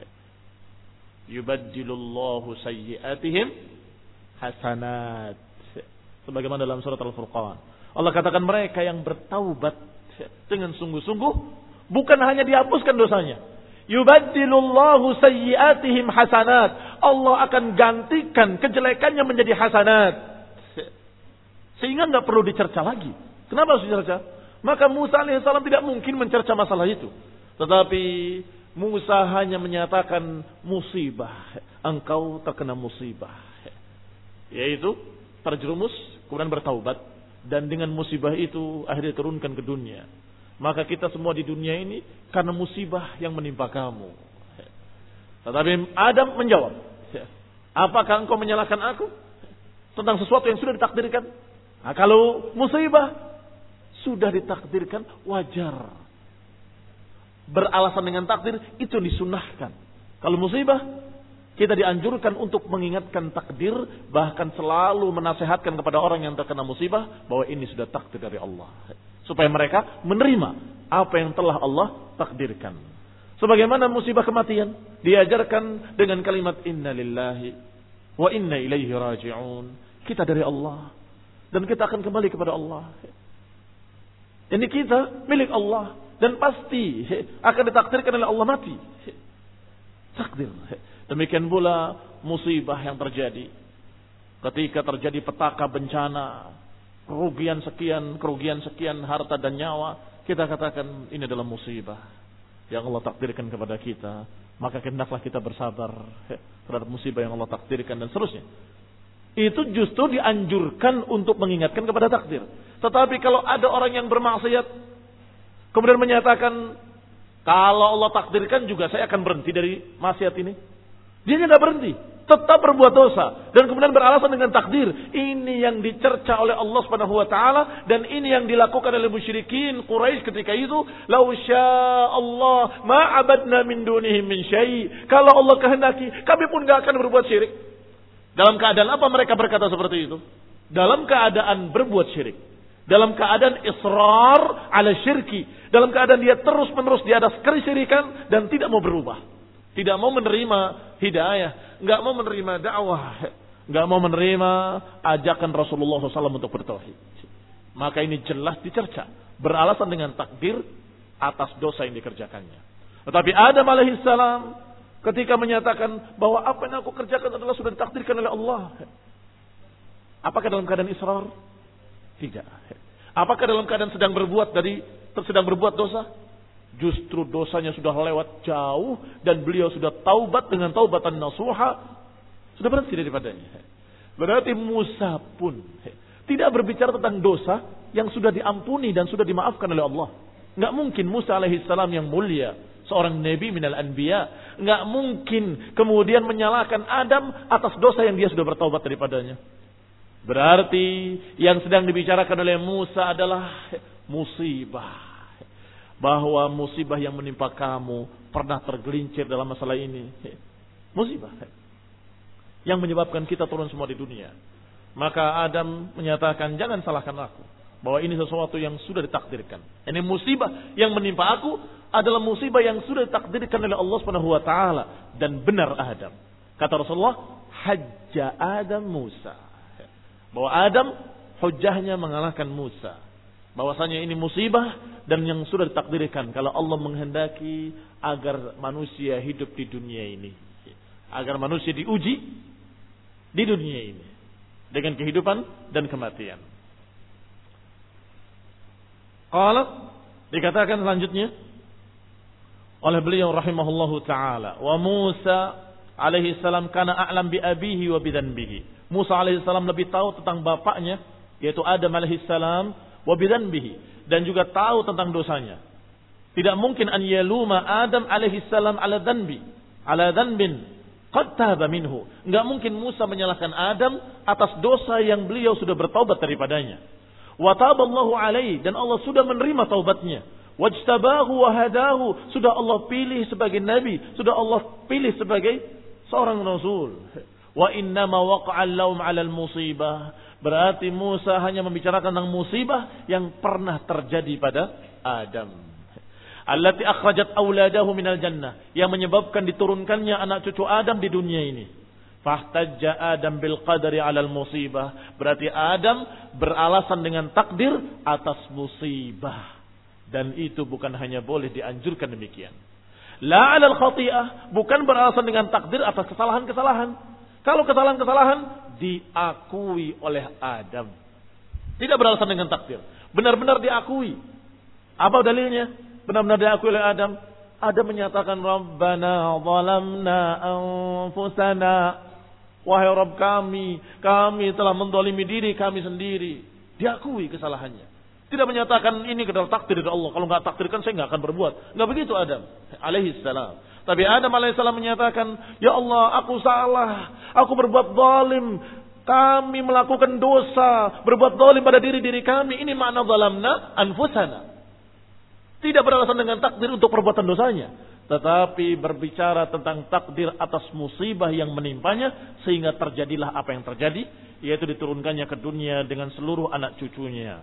Yubaddilullahu sayyi'atihim hasanat. Sebagaimana dalam surat Al-Furqan. Allah katakan mereka yang bertaubat dengan sungguh-sungguh bukan hanya dihapuskan dosanya. Yubaddilullahu sayyi'atihim hasanat. Allah akan gantikan kejelekannya menjadi hasanat. Sehingga enggak perlu dicerca lagi. Kenapa harus dicerca? Maka Musa alaihissalam tidak mungkin mencerca masalah itu. Tetapi Musa hanya menyatakan musibah. Engkau terkena musibah. Yaitu terjerumus kemudian bertaubat. Dan dengan musibah itu akhirnya turunkan ke dunia. Maka kita semua di dunia ini karena musibah yang menimpa kamu. Tetapi Adam menjawab, apakah engkau menyalahkan aku tentang sesuatu yang sudah ditakdirkan? Nah, kalau musibah sudah ditakdirkan, wajar. Beralasan dengan takdir itu disunahkan. Kalau musibah, kita dianjurkan untuk mengingatkan takdir, bahkan selalu menasehatkan kepada orang yang terkena musibah bahwa ini sudah takdir dari Allah, supaya mereka menerima apa yang telah Allah takdirkan. Sebagaimana musibah kematian diajarkan dengan kalimat inna lillahi wa inna ilaihi raji'un. Kita dari Allah dan kita akan kembali kepada Allah. Ini kita milik Allah dan pasti akan ditakdirkan oleh Allah mati. Takdir. Demikian pula musibah yang terjadi ketika terjadi petaka bencana, kerugian sekian, kerugian sekian harta dan nyawa, kita katakan ini adalah musibah yang Allah takdirkan kepada kita, maka hendaklah kita bersabar terhadap musibah yang Allah takdirkan dan seterusnya. Itu justru dianjurkan untuk mengingatkan kepada takdir. Tetapi kalau ada orang yang bermaksiat kemudian menyatakan kalau Allah takdirkan juga saya akan berhenti dari maksiat ini, dia tidak berhenti, tetap berbuat dosa dan kemudian beralasan dengan takdir. Ini yang dicerca oleh Allah Subhanahu wa taala dan ini yang dilakukan oleh musyrikin Quraisy ketika itu. Lau sya'allah ma 'abadna min dunihi min syai'. Kalau Allah kehendaki, kami pun enggak akan berbuat syirik. Dalam keadaan apa mereka berkata seperti itu? Dalam keadaan berbuat syirik. Dalam keadaan israr ala syirki. Dalam keadaan dia terus-menerus di atas kesyirikan dan tidak mau berubah. Tidak mau menerima hidayah, enggak mau menerima dakwah, enggak mau menerima ajakan Rasulullah shallallahu alaihi wasallam untuk bertauhid. Maka ini jelas dicerca, beralasan dengan takdir atas dosa yang dikerjakannya. Tetapi Adam alaihissalam ketika menyatakan bahwa apa yang aku kerjakan adalah sudah ditakdirkan oleh Allah, apakah dalam keadaan israr? Tidak. Apakah dalam keadaan sedang berbuat dari sedang berbuat dosa? Justru dosanya sudah lewat jauh dan beliau sudah taubat dengan taubatan nasuha, sudah berhenti daripadanya. Berarti Musa pun tidak berbicara tentang dosa yang sudah diampuni dan sudah dimaafkan oleh Allah. Enggak mungkin Musa alaihissalam yang mulia, seorang nabi minal anbiya, enggak mungkin kemudian menyalahkan Adam atas dosa yang dia sudah bertaubat daripadanya. Berarti yang sedang dibicarakan oleh Musa adalah musibah. bahwa musibah yang menimpa kamu pernah tergelincir dalam masalah ini. Musibah yang menyebabkan kita turun semua di dunia. Maka Adam menyatakan, jangan salahkan aku, bahwa ini sesuatu yang sudah ditakdirkan. Ini musibah yang menimpa aku adalah musibah yang sudah ditakdirkan oleh Allah Subhanahu wa taala, dan benar Adam. Kata Rasulullah, hajja Adam Musa. Bahwa Adam hujahnya mengalahkan Musa. Bahwasanya ini musibah dan yang sudah ditakdirkan kalau Allah menghendaki agar manusia hidup di dunia ini. Agar manusia diuji di dunia ini dengan kehidupan dan kematian. Qala, dikatakan selanjutnya oleh beliau rahimahullahu taala, wa Musa alaihi salam kana a'lam bi abihi wa bi dhanbihi. Musa alaihi salam lebih tahu tentang bapaknya yaitu Adam alaihi salam wa bi dhanbihi, dan juga tahu tentang dosanya. Tidak mungkin an yaluma Adam alaihi salam ala dhanbi ala dhanbin qad taba minhu. Enggak mungkin Musa menyalahkan Adam atas dosa yang beliau sudah bertaubat daripadanya. Wa taballahu alaihi, dan Allah sudah menerima taubatnya. Wajtabahu wa hadahu, sudah Allah pilih sebagai nabi, sudah Allah pilih sebagai seorang rasul. Wa innama waqa'al laum 'alal musibah, berarti Musa hanya membicarakan tentang musibah yang pernah terjadi pada Adam. Allati akhrajat auladahu minal jannah, yang menyebabkan diturunkannya anak cucu Adam di dunia ini. Fahtajja Adam bil qadari 'alal musibah, berarti Adam beralasan dengan takdir atas musibah, dan itu bukan hanya boleh dianjurkan demikian. La 'alal khati'ah, bukan beralasan dengan takdir atas kesalahan-kesalahan. Kalau kesalahan-kesalahan diakui oleh Adam, tidak beralasan dengan takdir, benar-benar diakui. Apa dalilnya? Benar-benar diakui oleh Adam. Adam menyatakan, Rabbana zalamna anfusana, wahai Rabb kami, kami telah mendolimi diri kami sendiri. Diakui kesalahannya. Tidak menyatakan ini adalah takdir dari Allah, kalau nggak takdirkan saya nggak akan berbuat. Nggak begitu Adam alaihi salam. Tapi Adam alaihi salam menyatakan, ya Allah, aku salah, aku berbuat zalim, kami melakukan dosa, berbuat zalim pada diri-diri kami. Ini makna zalamna anfusana. Tidak beralasan dengan takdir untuk perbuatan dosanya, tetapi berbicara tentang takdir atas musibah yang menimpanya, sehingga terjadilah apa yang terjadi, yaitu diturunkannya ke dunia dengan seluruh anak cucunya.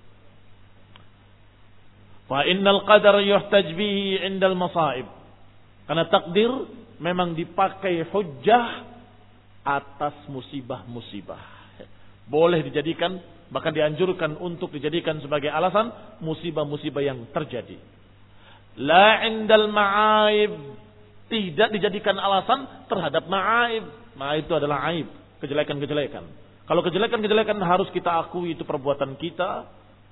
Fa innal qadar yuhtaj bihi 'indal masaib. Karena takdir memang dipakai hujjah atas musibah-musibah. Boleh dijadikan, bahkan dianjurkan untuk dijadikan sebagai alasan musibah-musibah yang terjadi. La 'indal ma'aib, tidak dijadikan alasan terhadap ma'aib. Ma'aib itu adalah aib, kejelekan-kejelekan. Kalau kejelekan-kejelekan harus kita akui itu perbuatan kita,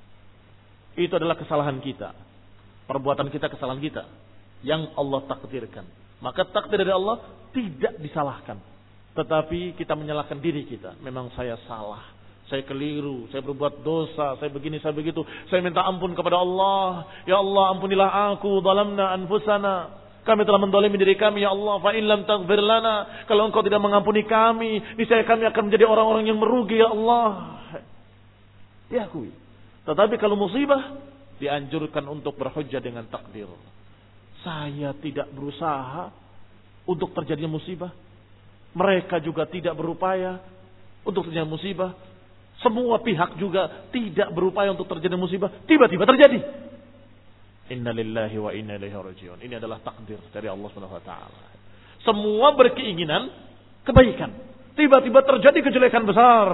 itu adalah kesalahan kita. Perbuatan kita, kesalahan kita yang Allah takdirkan. Maka takdir dari Allah tidak disalahkan. Tetapi kita menyalahkan diri kita. Memang saya salah, saya keliru, saya berbuat dosa, saya begini, saya begitu. Saya minta ampun kepada Allah. Ya Allah, ampunilah aku, zalamna anfusana. Kami telah mendolimi diri kami, ya Allah. Fa in lam taghfir lana, kalau Engkau tidak mengampuni kami, niscaya kami akan menjadi orang-orang yang merugi, ya Allah. Diakui. Tetapi kalau musibah, dianjurkan untuk berhujjah dengan takdir. Saya tidak berusaha untuk terjadinya musibah. Mereka juga tidak berupaya untuk terjadinya musibah. Semua pihak juga tidak berupaya untuk terjadi musibah. Tiba-tiba terjadi. Inna lillahi wa inna ilaihi raji'un. Ini adalah takdir dari Allah Subhanahu wa taala. Semua berkeinginan kebaikan. Tiba-tiba terjadi kejelekan besar.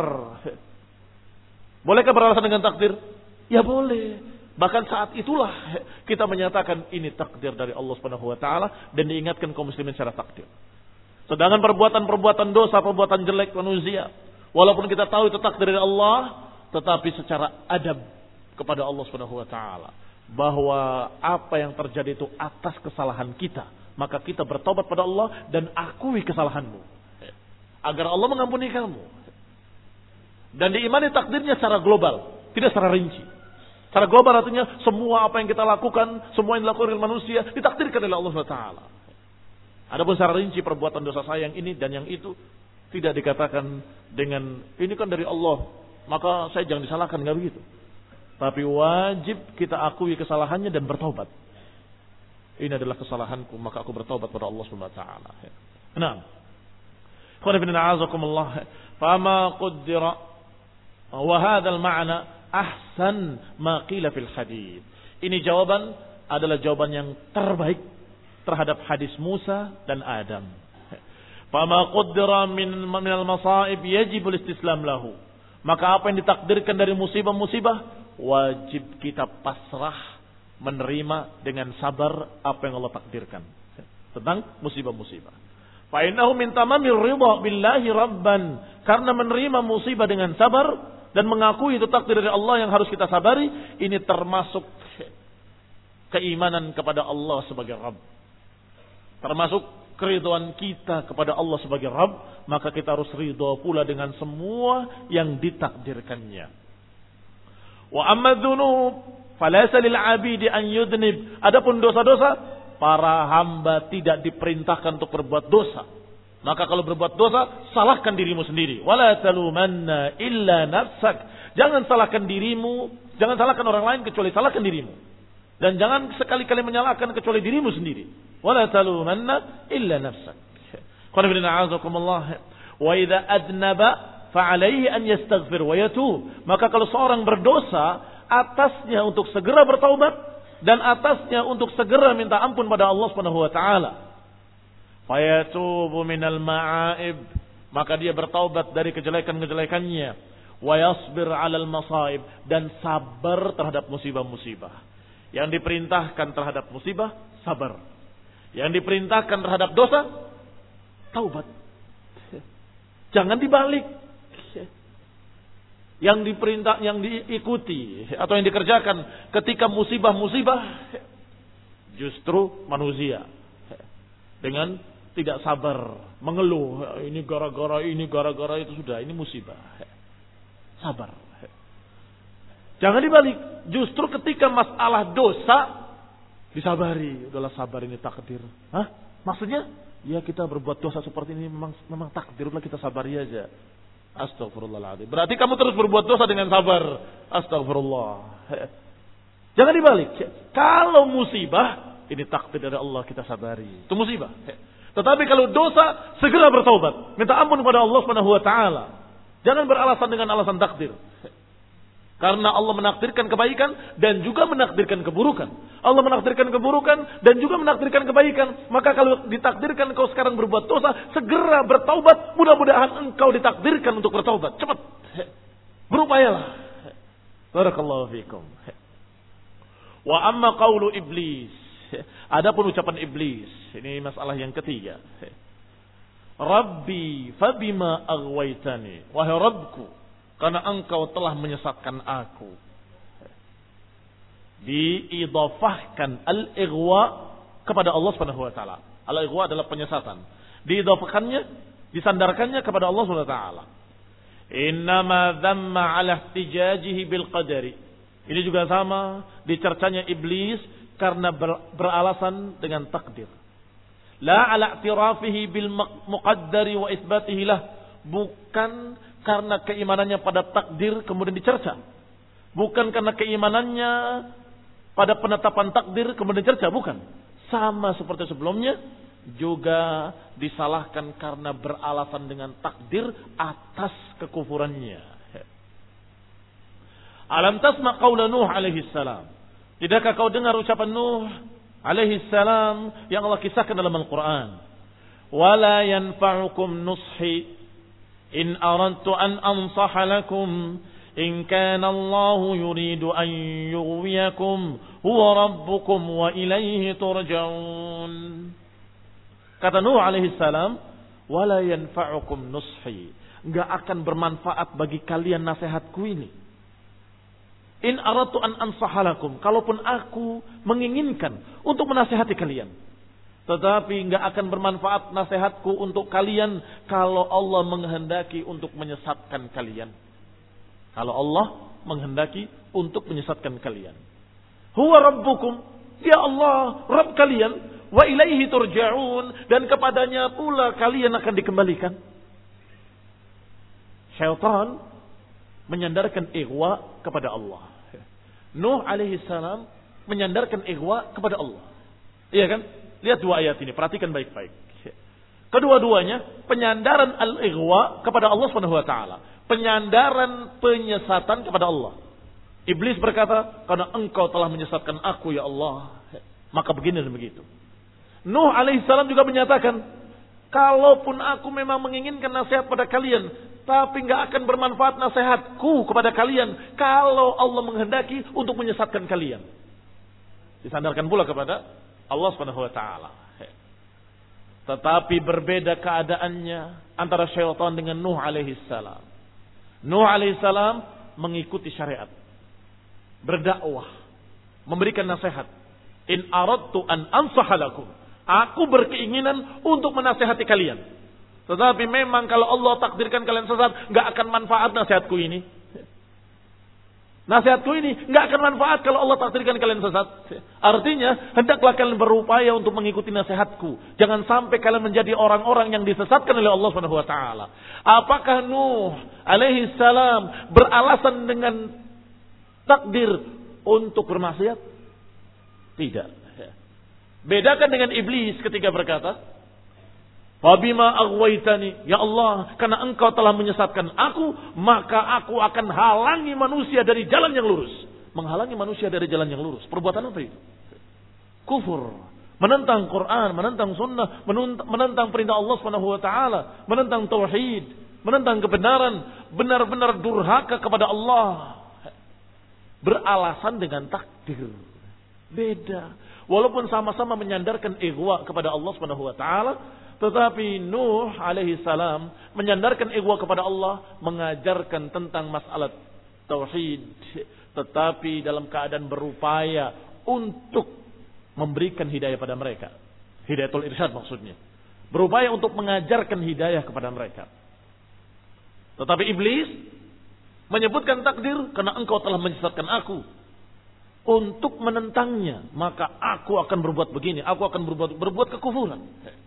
Bolehkah beralasan dengan takdir? Ya boleh. Bahkan saat itulah kita menyatakan ini takdir dari Allah Subhanahu wa taala, dan diingatkan kaum muslimin secara takdir. Sedangkan perbuatan-perbuatan dosa, perbuatan jelek manusia, walaupun kita tahu itu takdir dari Allah, tetapi secara adab kepada Allah Subhanahu wa taala, bahwa apa yang terjadi itu atas kesalahan kita, maka kita bertobat pada Allah dan akui kesalahanmu agar Allah mengampuni kamu. Dan diimani takdirnya secara global, tidak secara rinci. Secara global artinya semua apa yang kita lakukan, semua yang dilakukan oleh manusia ditakdirkan oleh Allah subhanahu wa taala. Adapun secara rinci perbuatan dosa saya yang ini dan yang itu tidak dikatakan dengan ini kan dari Allah, maka saya jangan disalahkan, enggak begitu. Tapi wajib kita akui kesalahannya dan bertobat. Ini adalah kesalahanku, maka aku bertaubat pada Allah Subhanahu wa taala. Naam. Qul inna a'azakumullah. Fama qaddara wa hadzal ma'na ahsan ma qila fil hadits. Ini jawaban adalah jawaban yang terbaik terhadap hadis Musa dan Adam. Fama qaddara min minal masaib yajib al-istislam lahu. Maka apa yang ditakdirkan dari musibah-musibah wajib kita pasrah, menerima dengan sabar apa yang Allah takdirkan tentang musibah-musibah. Fa innahu min tamamir ridha billahi rabban, karena menerima musibah dengan sabar dan mengakui itu takdir dari Allah yang harus kita sabari, ini termasuk keimanan kepada Allah sebagai Rabb. Termasuk keridhaan kita kepada Allah sebagai Rabb, maka kita harus ridha pula dengan semua yang ditakdirkannya. Wa amma dzunub falaysa lil 'abidi an yudnib. Adapun dosa-dosa, para hamba tidak diperintahkan untuk berbuat dosa. Maka kalau berbuat dosa, salahkan dirimu sendiri. Wala talumanna illa nafsak. Jangan salahkan dirimu, jangan salahkan orang lain kecuali salahkan dirimu. Dan jangan sekali-kali menyalahkan kecuali dirimu sendiri. Wala talumanna illa nafsak. Qul inna a'azakumullah. Wa idza adnaba fa 'alaihi an yastaghfir wa yatub. Maka kalau seorang berdosa, atasnya untuk segera bertaubat dan atasnya untuk segera minta ampun pada Allah Subhanahu wa taala. Fayatubu minal ma'aib, maka dia bertaubat dari kejelekan-kejelekannya, wa yasbir 'alal masaib, dan sabar terhadap musibah-musibah. Yang diperintahkan terhadap musibah, sabar. Yang diperintahkan terhadap dosa, taubat. Jangan dibalik. Yang diperintah, yang diikuti atau yang dikerjakan ketika musibah-musibah justru manusia dengan tidak sabar, mengeluh, ini gara-gara ini, gara-gara itu, sudah ini musibah. Sabar. Jangan dibalik. Justru ketika masalah dosa disabari, udahlah sabar, ini takdir. Hah? Maksudnya? Ya kita berbuat dosa seperti ini memang memang takdir, udahlah kita sabari aja. Astagfirullahaladzim. Berarti kamu terus berbuat dosa dengan sabar. Astagfirullah. Jangan dibalik. Kalau musibah, ini takdir dari Allah, kita sabari. Itu musibah. Tetapi kalau dosa, segera bertaubat. Minta ampun kepada Allah Subhanahu wa taala. Jangan beralasan dengan alasan takdir. Karena Allah menakdirkan kebaikan dan juga menakdirkan keburukan. Allah menakdirkan keburukan dan juga menakdirkan kebaikan. Maka kalau ditakdirkan kau sekarang berbuat dosa, segera bertaubat. Mudah-mudahan engkau ditakdirkan untuk bertaubat. Cepat. Berupayalah. Barakallahu fikum. Wa amma qawlu iblis. Adapun ucapan iblis. Ini masalah yang ketiga. Rabbi fabima aghwaytani. Wahai Rabbku, karena engkau telah menyesatkan aku. Diidhafahkan al-ighwa kepada Allah Subhanahu wa taala. Al-ighwa adalah penyesatan. Diidhafahkannya, disandarkannya kepada Allah Subhanahu wa taala. Innama dhamma 'ala ihtijajihi bil qadari. Ini juga sama dicercanya iblis karena ber, beralasan dengan takdir. La 'ala i'tirafihi bil muqaddari wa itsbatihi lah. Bukan karena keimanannya pada takdir kemudian dicerca. Bukan karena keimanannya pada penetapan takdir kemudian dicerca. Bukan. Sama seperti sebelumnya. Juga disalahkan karena beralasan dengan takdir atas kekufurannya. Alam tasma' qawla Nuh alaihi salam. Tidakkah kau dengar ucapan Nuh alaihi salam yang Allah kisahkan dalam Al-Quran? Wala yanfa'ukum nushi in aradtu an ansaha lakum in kana Allahu yuridu an yughwiyakum huwa rabbukum wa ilaihi turja'un. Kata Nuh alaihi salam, wala yanfa'ukum nushi, enggak akan bermanfaat bagi kalian nasihatku ini. In aradtu an ansaha lakum, kalaupun aku menginginkan untuk menasihati kalian, tetapi enggak akan bermanfaat nasihatku untuk kalian kalau Allah menghendaki untuk menyesatkan kalian. Kalau Allah menghendaki untuk menyesatkan kalian. Huwa rabbukum, ya Allah, Rabb kalian, wa ilaihi turja'un, dan kepadanya pula kalian akan dikembalikan. Syaitan menyandarkan ighwa kepada Allah. Nuh alaihi salam menyandarkan ighwa kepada Allah. Iya kan? Lihat dua ayat ini, perhatikan baik-baik. Kedua-duanya penyandaran al-ighwa kepada Allah Subhanahu wa taala, penyandaran penyesatan kepada Allah. Iblis berkata, "Karena engkau telah menyesatkan aku ya Allah, maka begini dan begitu." Nuh alaihissalam juga menyatakan, "Kalaupun aku memang menginginkan nasihat pada kalian, tapi nggak akan bermanfaat nasihatku kepada kalian kalau Allah menghendaki untuk menyesatkan kalian." Disandarkan pula kepada Allah Subhanahu wa taala. Tetapi berbeda keadaannya antara syaitan dengan Nuh alaihissalam. Nuh alaihissalam mengikuti syariat, berdakwah, memberikan nasihat. In aradtu an ansaha lakum. Aku berkeinginan untuk menasihati kalian. Tetapi memang kalau Allah takdirkan kalian sesat, nggak akan manfaat nasihatku ini. Nasihatku ini nggak akan manfaat kalau Allah takdirkan kalian sesat. Artinya, hendaklah kalian berupaya untuk mengikuti nasihatku. Jangan sampai kalian menjadi orang-orang yang disesatkan oleh Allah Subhanahu wa taala. Apakah Nuh alaihi salam beralasan dengan takdir untuk bermaksiat? Tidak. Bedakan dengan iblis ketika berkata, "Fabima aghwaytani, ya Allah, karena engkau telah menyesatkan aku, maka aku akan halangi manusia dari jalan yang lurus." Menghalangi manusia dari jalan yang lurus. Perbuatan apa itu? Kufur, menentang Quran, menentang sunnah, menentang perintah Allah Subhanahu wa taala, menentang tauhid, menentang kebenaran, benar-benar durhaka kepada Allah. Beralasan dengan takdir. Beda. Walaupun sama-sama menyandarkan ighwa kepada Allah Subhanahu wa taala, tetapi Nuh alaihi salam menyandarkan ighwa kepada Allah, mengajarkan tentang masalah tauhid, tetapi dalam keadaan berupaya untuk memberikan hidayah pada mereka. Hidayatul irsyad maksudnya. Berupaya untuk mengajarkan hidayah kepada mereka. Tetapi iblis menyebutkan takdir, karena engkau telah menyesatkan aku. Untuk menentangnya, maka aku akan berbuat begini, aku akan berbuat berbuat kekufuran.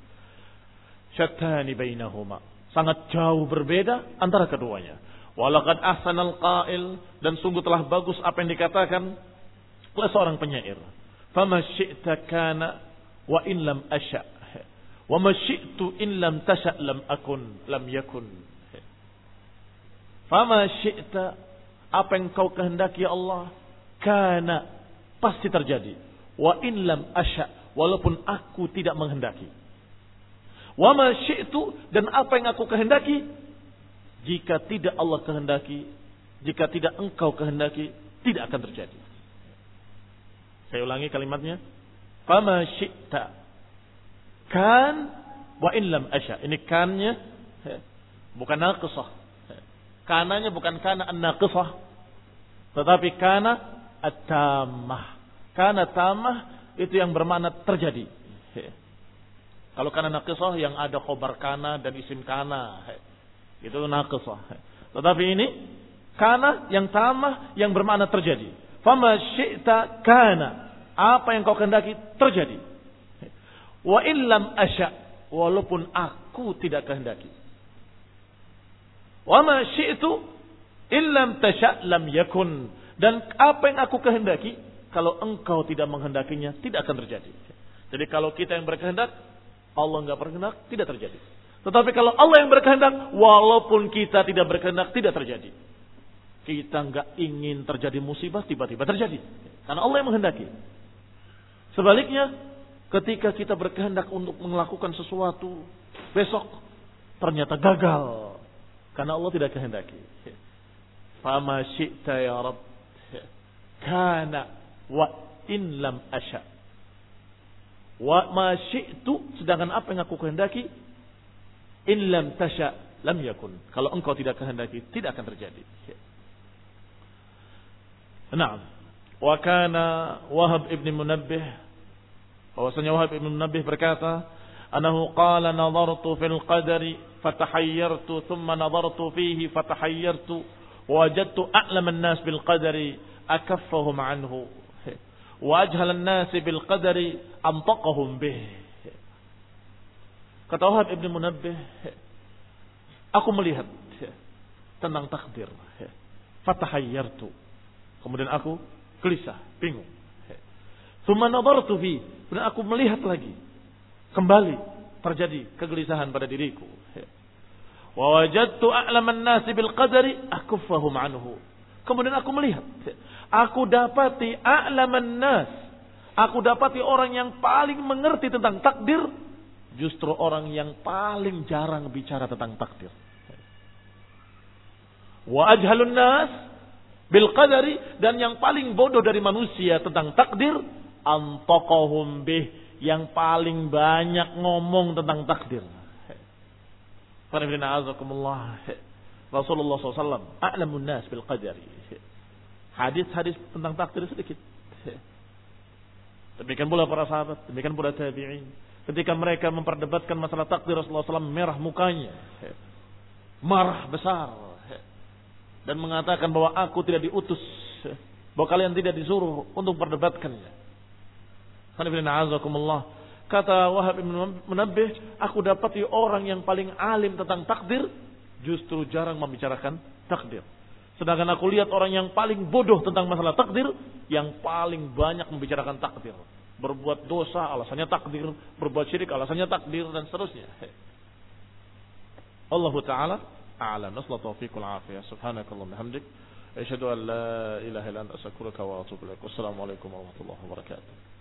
Syattani bainahuma, sangat jauh berbeda antara keduanya. Walaqad ahsanal qail, dan sungguh telah bagus apa yang dikatakan oleh seorang penyair. Fama syi'ta kana wa in lam asya, wa ma syi'tu in lam tasya lam akun, lam yakun. Fama syi'ta, apa yang kau kehendaki ya Allah, kana, pasti terjadi. Wa in lam asya, walaupun aku tidak menghendaki. Wa ma syi'tu, dan apa yang aku kehendaki, jika tidak Allah kehendaki, jika tidak engkau kehendaki, tidak akan terjadi. Saya ulangi kalimatnya. Fama syi'ta kan wa in lam asya. Ini kannya bukan naqisah. Kananya bukan kana an-naqisah, tetapi kana at-tammah. Kana tammah itu yang bermakna terjadi. Kalau kana naqisah yang ada khobar kana dan isim kana, itu naqisah. Tetapi ini kana yang tammah yang bermakna terjadi. Fama syi'ta kana, apa yang kau kehendaki terjadi. Wa illam asya, walaupun aku tidak kehendaki. Wa ma syi'tu illam tasya lam yakun, dan apa yang aku kehendaki, kalau engkau tidak menghendakinya, tidak akan terjadi. Jadi kalau kita yang berkehendak, Allah enggak berkehendak, tidak terjadi. Tetapi kalau Allah yang berkehendak, walaupun kita tidak berkehendak, tidak terjadi. Kita enggak ingin terjadi musibah, tiba-tiba terjadi. Karena Allah yang menghendaki. Sebaliknya, ketika kita berkehendak untuk melakukan sesuatu, besok ternyata gagal. Karena Allah tidak kehendaki. Fama syi'ta ya Rabb kana wa in lam asya. Wa ma syi'tu, sedangkan apa yang aku kehendaki, in lam tasya lam yakun. Kalau engkau tidak kehendaki, tidak akan terjadi. Naam. Wa kana Wahab ibn Munabbih, bahwasanya Wahab ibn Munabbih berkata, anahu qala nadartu fil qadari fatahayyartu thumma nadartu fihi fatahayyartu wajadtu a'lam an-nas bil qadari akaffahum anhu wa ajhal an-nas bil qadari antaqahum bih. Kata Wahab ibn Munabbih, aku melihat tentang takdir, fatahayyartu, kemudian aku gelisah, bingung. Tsumma nadartu fi, dan aku melihat lagi. Kembali terjadi kegelisahan pada diriku. Wa wajadtu a'laman nasi bil qadari akuffahum anhu. Kemudian aku melihat, aku dapati a'laman nas, aku dapati orang yang paling mengerti tentang takdir, justru orang yang paling jarang bicara tentang takdir. Wa ajhalun nas bil qadari, dan yang paling bodoh dari manusia tentang takdir, antaqahum bih, yang paling banyak ngomong tentang takdir. Rasulullah shallallahu alaihi wasallam a'lamun nas bil qadari. Hadis-hadis tentang takdir sedikit. Demikian pula para sahabat, demikian pula tabi'in. Ketika mereka memperdebatkan masalah takdir, Rasulullah shallallahu alaihi wasallam merah mukanya, marah besar, dan mengatakan bahwa aku tidak diutus, bahwa kalian tidak disuruh untuk memperdebatkannya. Kata Wahab bin Munabbih, aku dapati orang yang paling alim tentang takdir justru jarang membicarakan takdir. Sedangkan aku lihat orang yang paling bodoh tentang masalah takdir yang paling banyak membicarakan takdir. Berbuat dosa alasannya takdir, berbuat syirik alasannya takdir, dan seterusnya. Allah Ta'ala a'lam. Nasallahu taufiqul afiyah. Subhanakallahumma hamdik, asyhadu an la ilaha illa anta astaghfiruka wa atubu ilaik. Wassalamu alaikum warahmatullahi wabarakatuh.